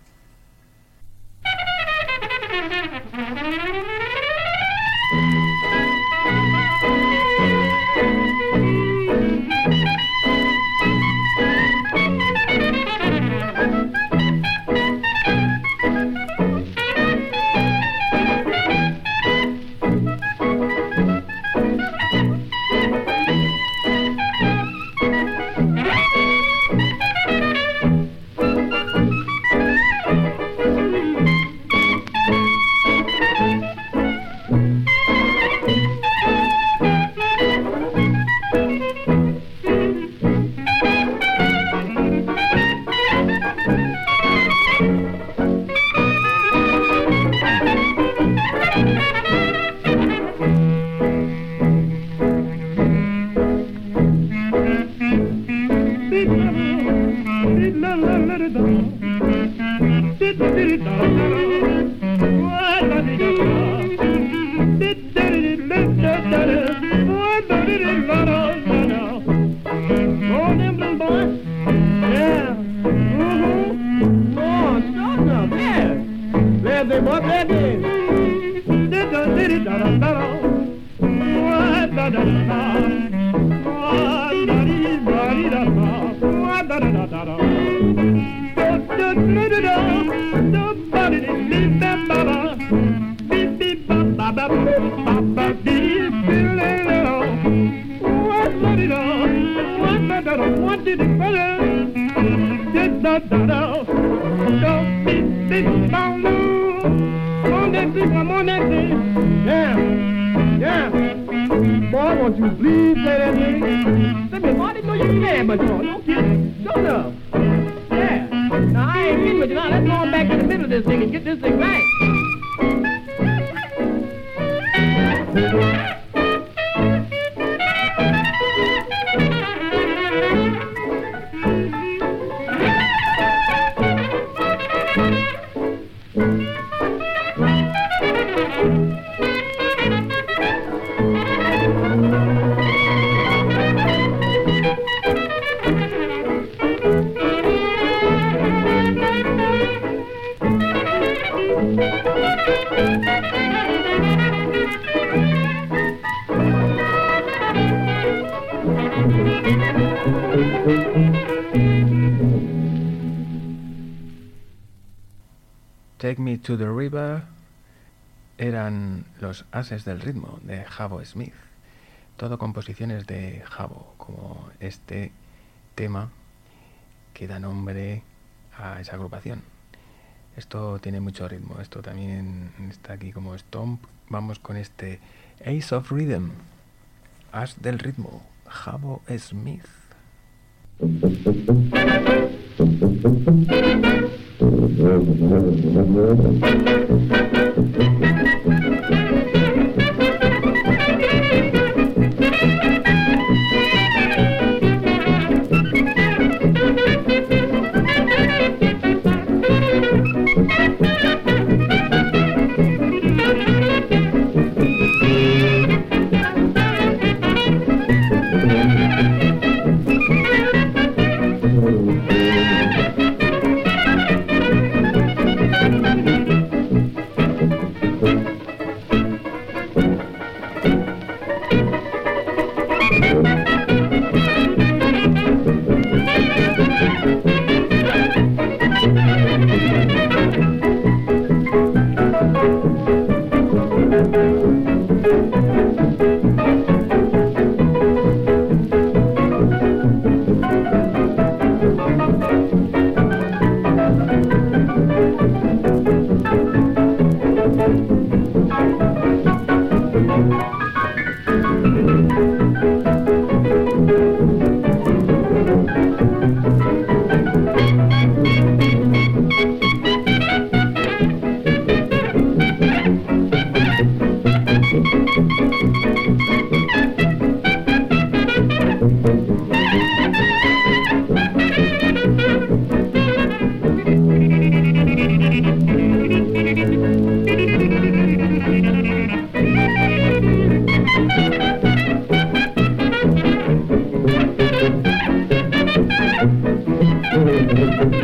Take Me to the River eran los ases del ritmo de Jabo Smith, todo composiciones de Jabo, como este tema que da nombre a esa agrupación. Esto tiene mucho ritmo, esto también está aquí como stomp. Vamos con este Ace of Rhythm, as del ritmo, Jabo Smith.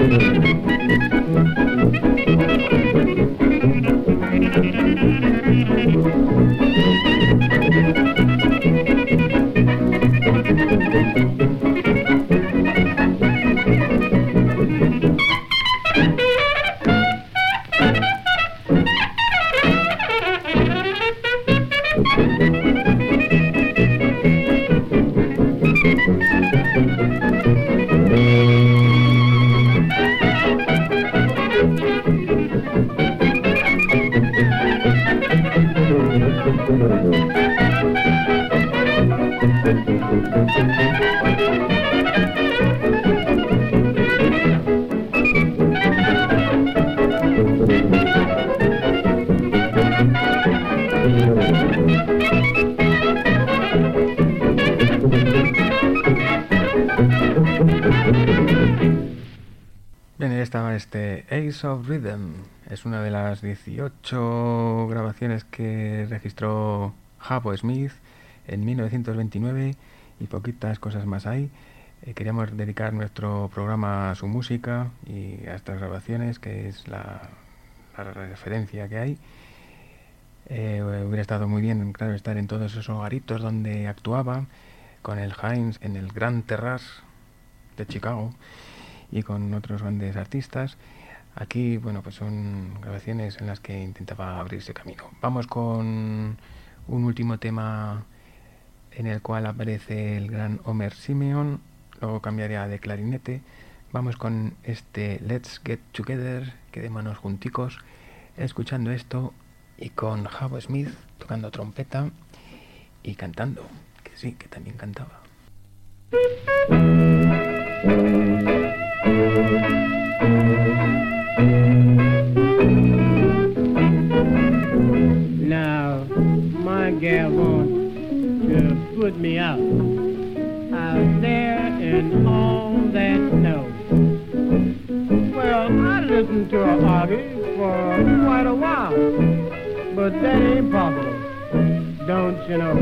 Bien, ahí estaba este Ace of Rhythm. Es una de las 18 grabaciones que registró Jabo Smith en 1929 y poquitas cosas más hay. Queríamos dedicar nuestro programa a su música y a estas grabaciones, que es la referencia que hay. Hubiera estado muy bien, claro, estar en todos esos garitos donde actuaba, con el Heinz en el Grand Terrace de Chicago y con otros grandes artistas. Aquí, bueno, pues son grabaciones en las que intentaba abrirse camino. Vamos con un último tema en el cual aparece el gran Homer Simeon, luego cambiaría de clarinete. Vamos con este Let's Get Together, quedémonos junticos, escuchando esto, y con Jabo Smith tocando trompeta y cantando, que sí, que también cantaba. Now, my gal wants to put me out there in all that snow. Well, I listened to her argue for quite a while, but that ain't possible, don't you know?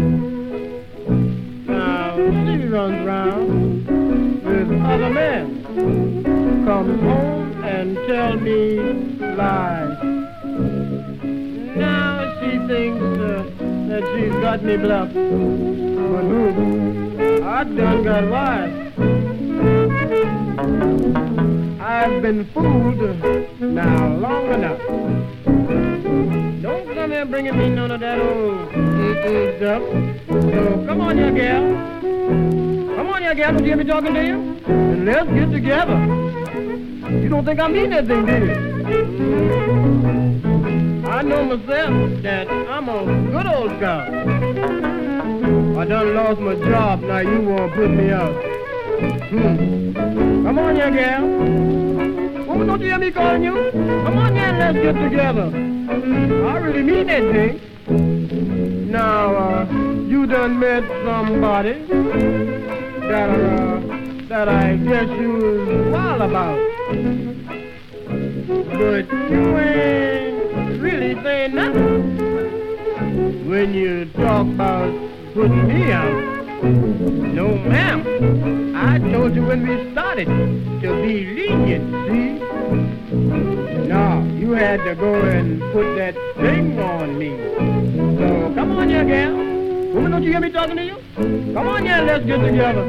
Now, she runs around with other men, comes home and tell me lies. Now she thinks that she's got me bluffed, but who? I done got wise. I've been fooled now long enough. Don't come here bringing me none of that old stuff. So come on here, gal. Come on here, gal. Don't you hear me talking to you? And let's get together. You don't think I mean that thing, do you? I know myself that I'm a good old scout. I done lost my job, now you won't put me out. Come on here, gal. Woman, don't you hear me calling you? Come on here and let's get together. I really mean that thing. Now, you done met somebody that I guess you was wild about. But you ain't really saying nothing when you talk about putting me out. No, ma'am. I told you when we started to be lenient, see? No, you had to go and put that thing on me. So come on here, gal. Woman, don't you hear me talking to you? Come on here, let's get together.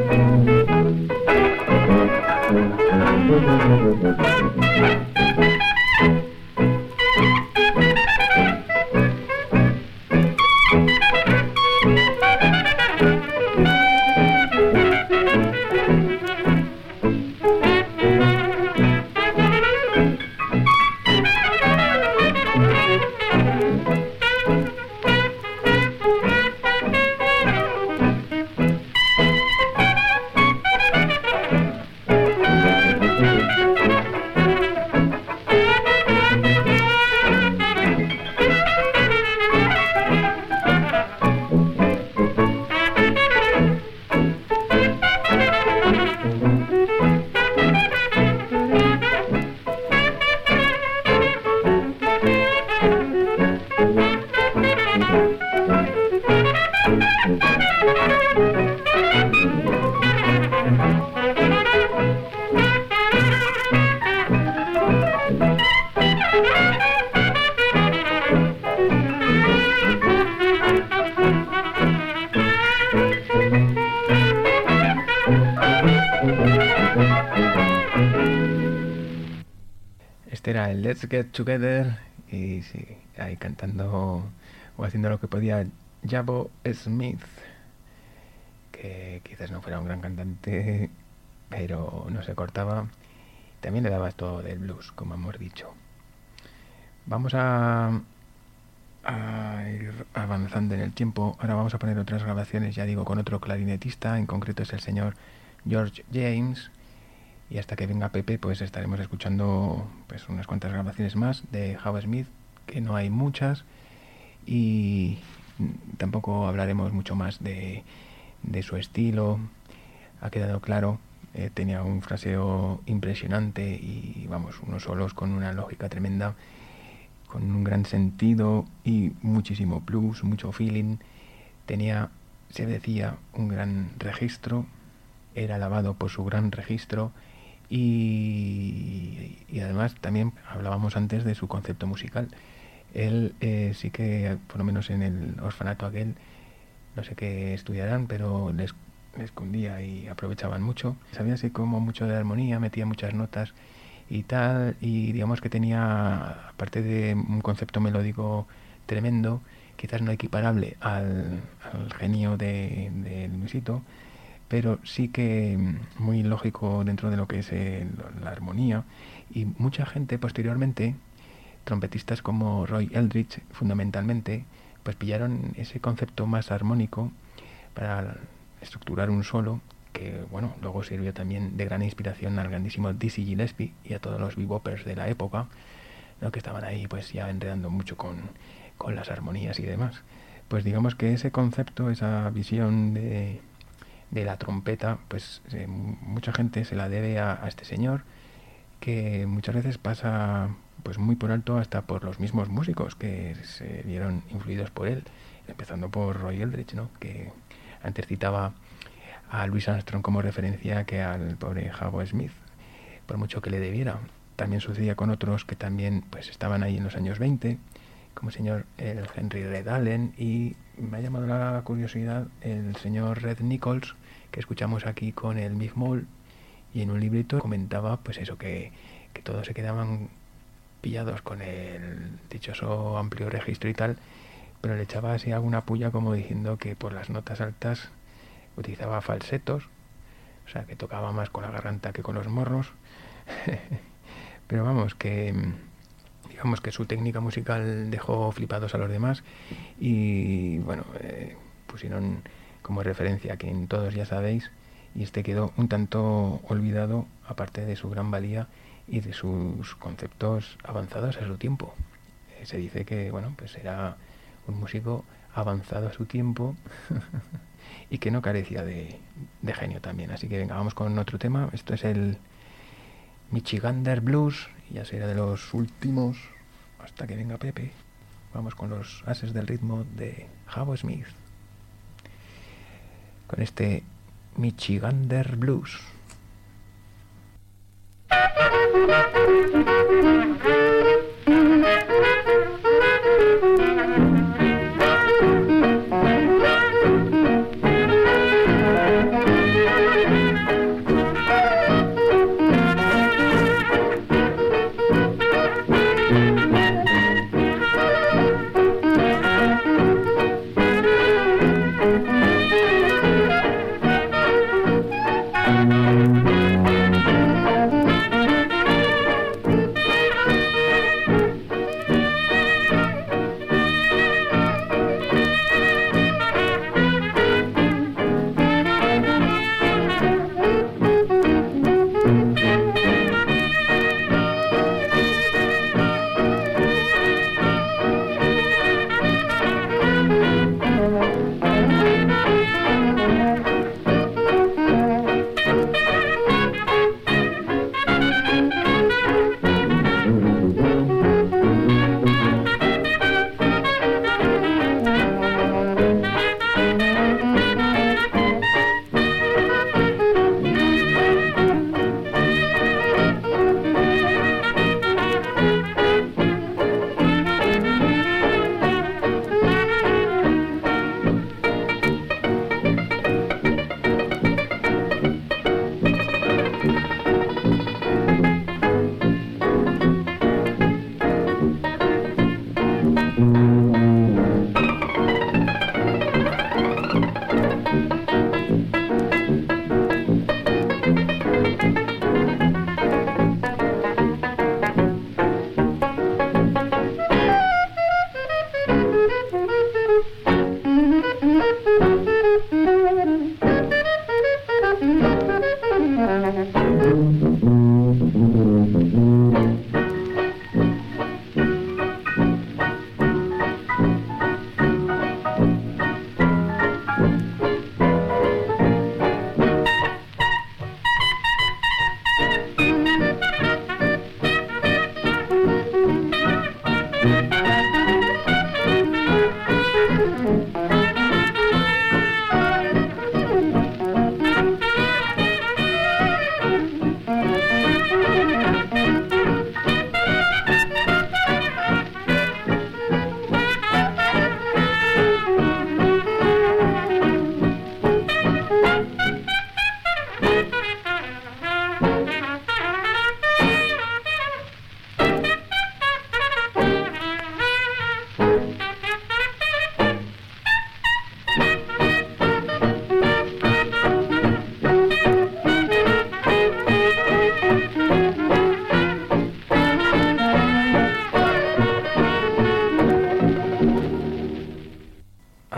Este era el Let's Get Together y sí, ahí cantando o haciendo lo que podía Jabo Smith, que quizás no fuera un gran cantante, pero no se cortaba. También le daba esto del blues, como hemos dicho. Vamos a ir avanzando en el tiempo. Ahora vamos a poner otras grabaciones, ya digo, con otro clarinetista, en concreto es el señor George James. Y hasta que venga Pepe, pues estaremos escuchando pues unas cuantas grabaciones más de Jabo Smith, que no hay muchas, y tampoco hablaremos mucho más de su estilo. Ha quedado claro, tenía un fraseo impresionante y vamos, unos solos con una lógica tremenda, con un gran sentido y muchísimo blues, mucho feeling. Tenía, se decía, un gran registro, era alabado por su gran registro. Y además también hablábamos antes de su concepto musical. Él sí que, por lo menos en el orfanato aquel, no sé qué estudiarán, pero les escondía y aprovechaban mucho. Sabía así como mucho de armonía, metía muchas notas y tal, y digamos que tenía, aparte de un concepto melódico tremendo, quizás no equiparable al genio de Luisito, pero sí que muy lógico dentro de lo que es la armonía. Y mucha gente posteriormente, trompetistas como Roy Eldridge fundamentalmente, pues pillaron ese concepto más armónico para estructurar un solo que, bueno, luego sirvió también de gran inspiración al grandísimo Dizzy Gillespie y a todos los bebopers de la época, ¿no?, que estaban ahí pues ya enredando mucho con las armonías y demás. Pues digamos que ese concepto, esa visión de la trompeta, pues mucha gente se la debe a este señor, que muchas veces pasa pues muy por alto hasta por los mismos músicos que se vieron influidos por él, empezando por Roy Eldridge, ¿no?, que antes citaba a Louis Armstrong como referencia que al pobre Jabo Smith, por mucho que le debiera. También sucedía con otros que también pues estaban ahí en los años 20, como el señor Henry Red Allen, y me ha llamado la curiosidad el señor Red Nichols, que escuchamos aquí con el Mick Moll, y en un librito comentaba pues eso, que todos se quedaban pillados con el dichoso amplio registro y tal, pero le echaba así alguna puya como diciendo que por las notas altas utilizaba falsetos, o sea que tocaba más con la garganta que con los morros. Pero vamos, que digamos que su técnica musical dejó flipados a los demás y bueno, pusieron como referencia a quien todos ya sabéis, y este quedó un tanto olvidado, aparte de su gran valía y de sus conceptos avanzados a su tiempo. Se dice que, bueno, pues era un músico avanzado a su tiempo y que no carecía de genio también. Así que venga, vamos con otro tema. Esto es el Michigander Blues, y ya será de los últimos hasta que venga Pepe. Vamos con los ases del ritmo de Jabo Smith, con este Michigander Blues.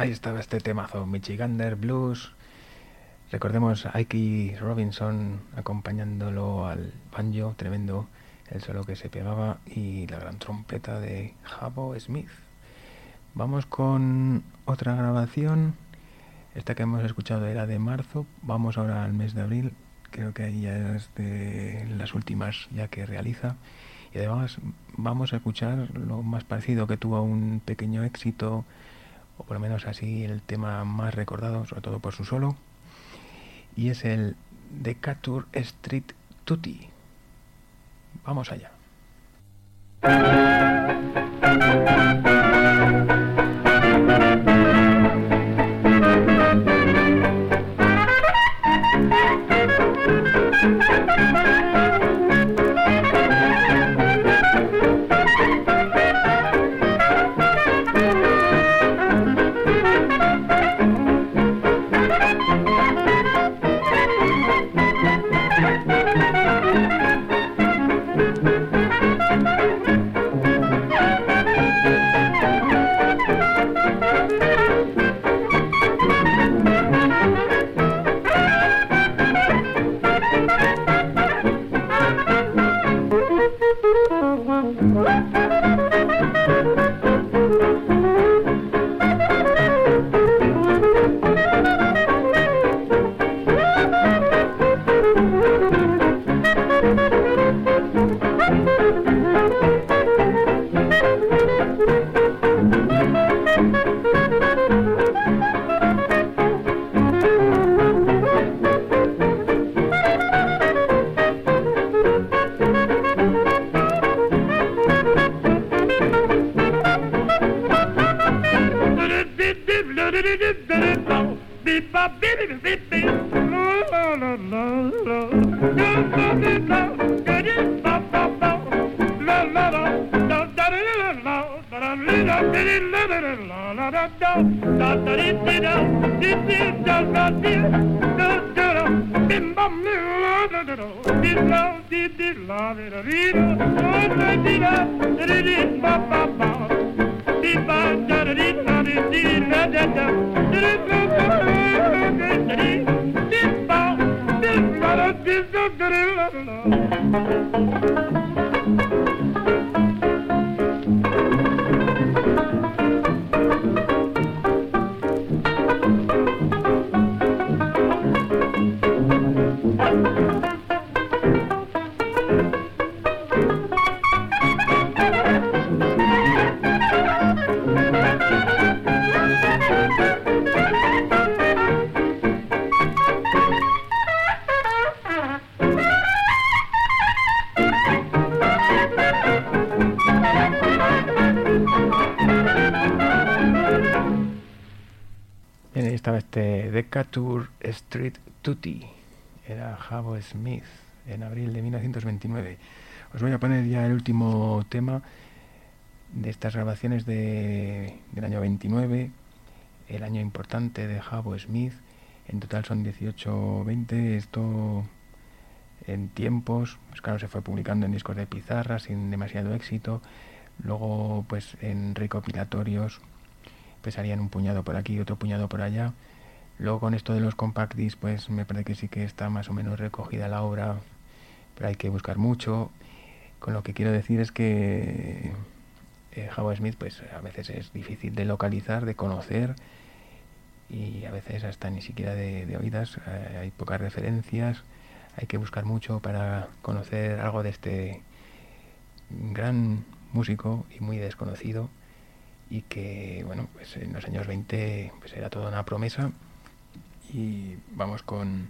Ahí estaba este temazo, Michigander Blues. Recordemos a Ike Robinson acompañándolo al banjo, tremendo el solo que se pegaba, y la gran trompeta de Jabo Smith. Vamos con otra grabación. Esta que hemos escuchado era de marzo. Vamos ahora al mes de abril. Creo que ahí ya es de las últimas ya que realiza. Y además vamos a escuchar lo más parecido que tuvo a un pequeño éxito, o por lo menos así el tema más recordado, sobre todo por su solo. Y es el Decatur Street Tutti. Vamos allá. Bien, ahí estaba este Decatur Street Tutti. Era Jabo Smith en abril de 1929. Os voy a poner ya el último tema de estas grabaciones del año 29, el año importante de Jabo Smith. En total son 18 o 20. Esto en tiempos, pues claro, se fue publicando en discos de pizarra sin demasiado éxito. Luego pues en recopilatorios pesarían un puñado por aquí y otro puñado por allá. Luego con esto de los compact discs pues me parece que sí que está más o menos recogida la obra, pero hay que buscar mucho. Con lo que quiero decir es que Jabo Smith pues a veces es difícil de localizar, de conocer, y a veces hasta ni siquiera de oídas. Hay pocas referencias, hay que buscar mucho para conocer algo de este gran músico y muy desconocido, y que bueno, pues en los años 20 pues era toda una promesa. Y vamos con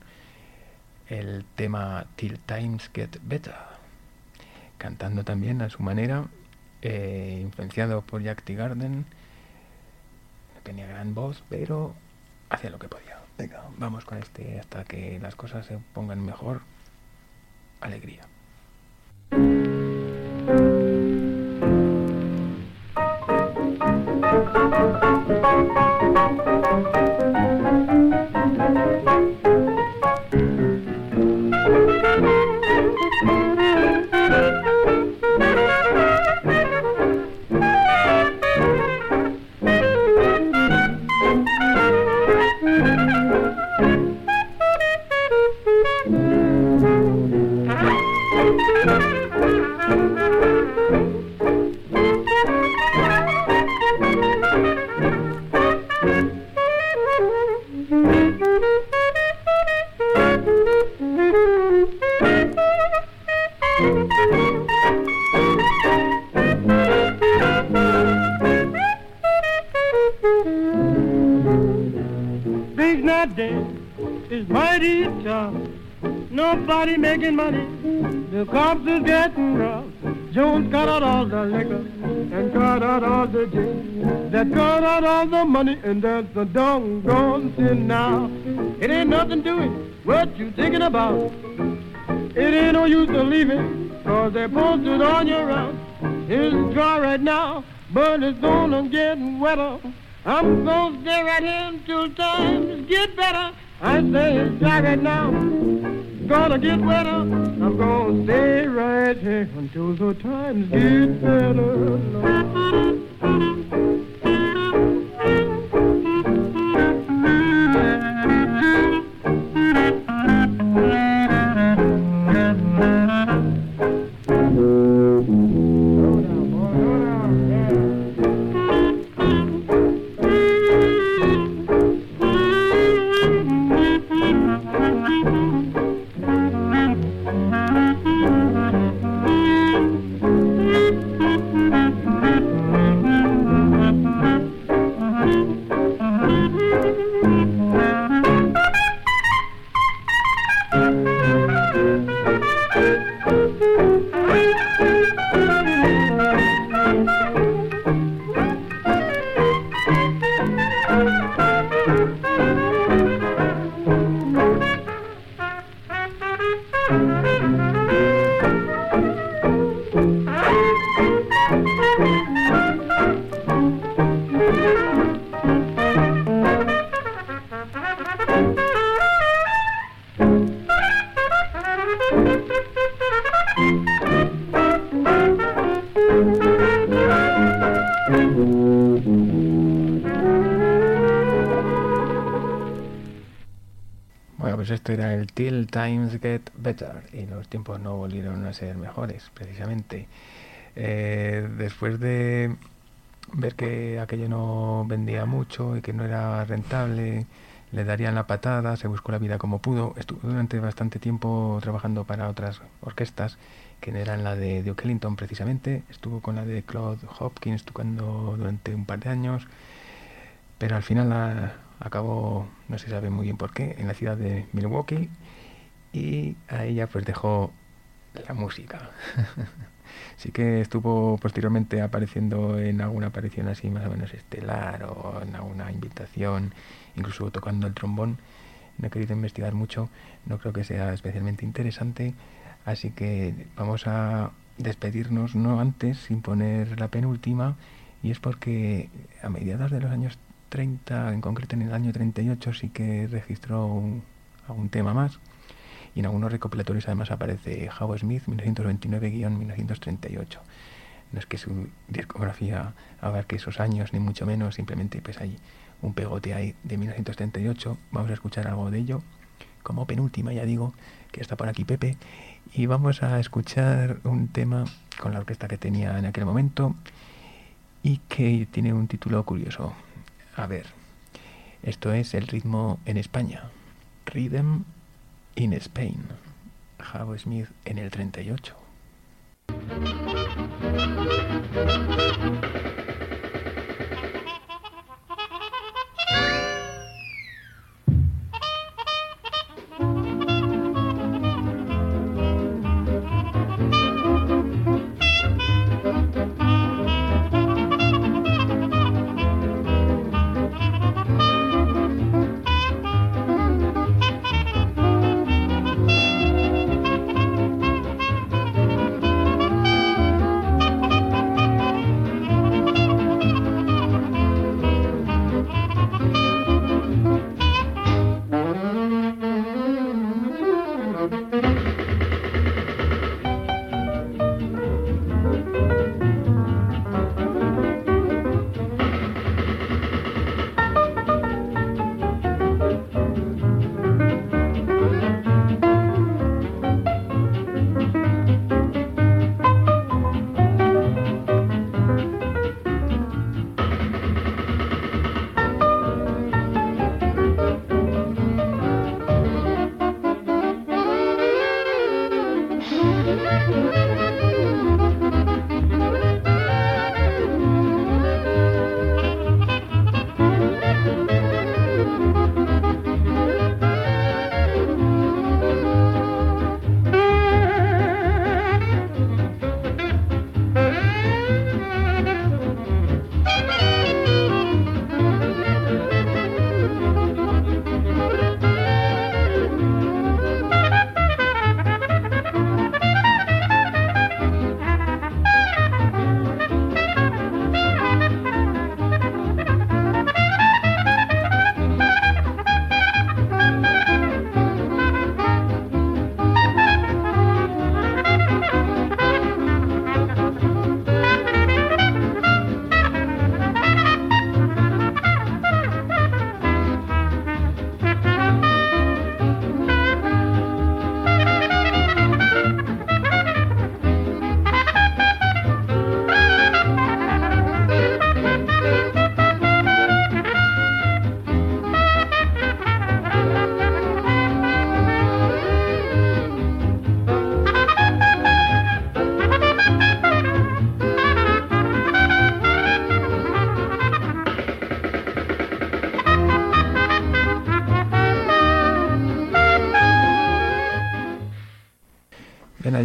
el tema Till Times Get Better, cantando también a su manera, influenciado por Jack Teagarden. No tenía gran voz, pero hacía lo que podía. Venga, vamos con este hasta que las cosas se pongan mejor. Alegría. dance is mighty tough. Nobody making money, the cops is getting rough. Jones got out all the liquor and got out all the gin. That got out all the money and that's the doggone sin now. It ain't nothing doing what you thinking about. It ain't no use to leave it, cause they're posted on your house. It's dry right now, but it's gonna get wetter. I'm gonna stay right here until times get better. I say it's dry right now, gonna get wetter. I'm gonna stay right here until the times get better. Bueno, pues esto era el Till Times Get Better y los tiempos no volvieron a ser mejores, precisamente. Después de ver que aquello no vendía mucho y que no era rentable, le darían la patada, se buscó la vida como pudo. Estuvo durante bastante tiempo trabajando para otras orquestas, que no eran la de Duke Ellington precisamente. Estuvo con la de Claude Hopkins tocando durante un par de años, pero al final acabó, no se sabe muy bien por qué, en la ciudad de Milwaukee, y a ella pues dejó la música. Sí que estuvo posteriormente apareciendo en alguna aparición así más o menos estelar o en alguna invitación, incluso tocando el trombón. No he querido investigar mucho, no creo que sea especialmente interesante, así que vamos a despedirnos no antes sin poner la penúltima, y es porque a mediados de los años 30, en concreto en el año 38, sí que registró algún tema más, y en algunos recopilatorios además aparece Howe Smith 1929-1938. No es que su discografía abarque esos años, ni mucho menos, simplemente pues hay un pegote ahí de 1938. Vamos a escuchar algo de ello como penúltima, ya digo, que está por aquí Pepe, y vamos a escuchar un tema con la orquesta que tenía en aquel momento y que tiene un título curioso. A ver, esto es El ritmo en España, Rhythm in Spain, Howe Smith en el 38.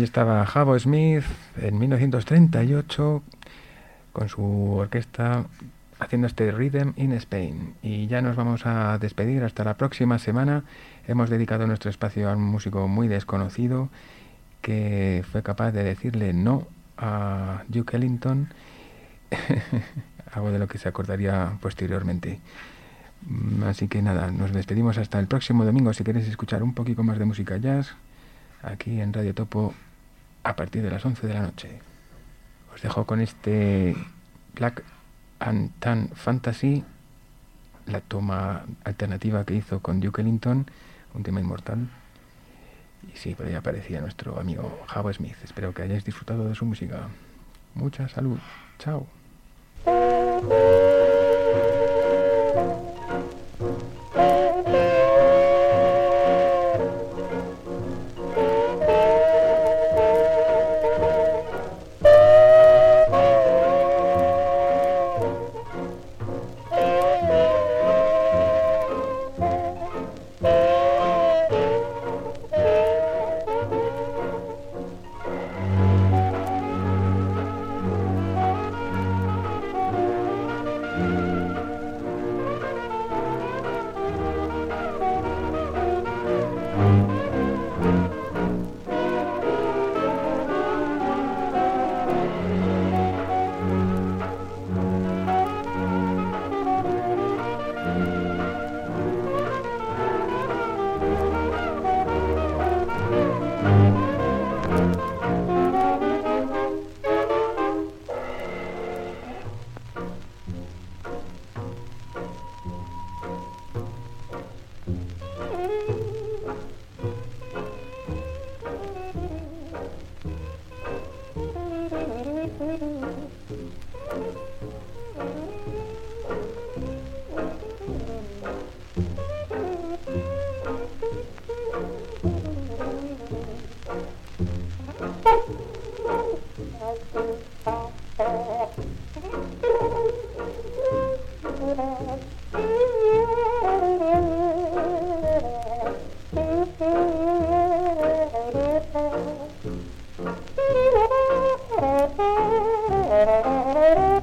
estaba Jabo Smith en 1938 con su orquesta haciendo este Rhythm in Spain. Y ya nos vamos a despedir hasta la próxima semana. Hemos dedicado nuestro espacio a un músico muy desconocido que fue capaz de decirle no a Duke Ellington, algo de lo que se acordaría posteriormente. Así que nada, nos despedimos hasta el próximo domingo. Si queréis escuchar un poquito más de música jazz, aquí en Radio Topo a partir de las 11 de la noche. Os dejo con este Black and Tan Fantasy, la toma alternativa que hizo con Duke Ellington, un tema inmortal. Y sí, por ahí aparecía nuestro amigo Jabo Smith. Espero que hayáis disfrutado de su música. Mucha salud. Chao. Thank you.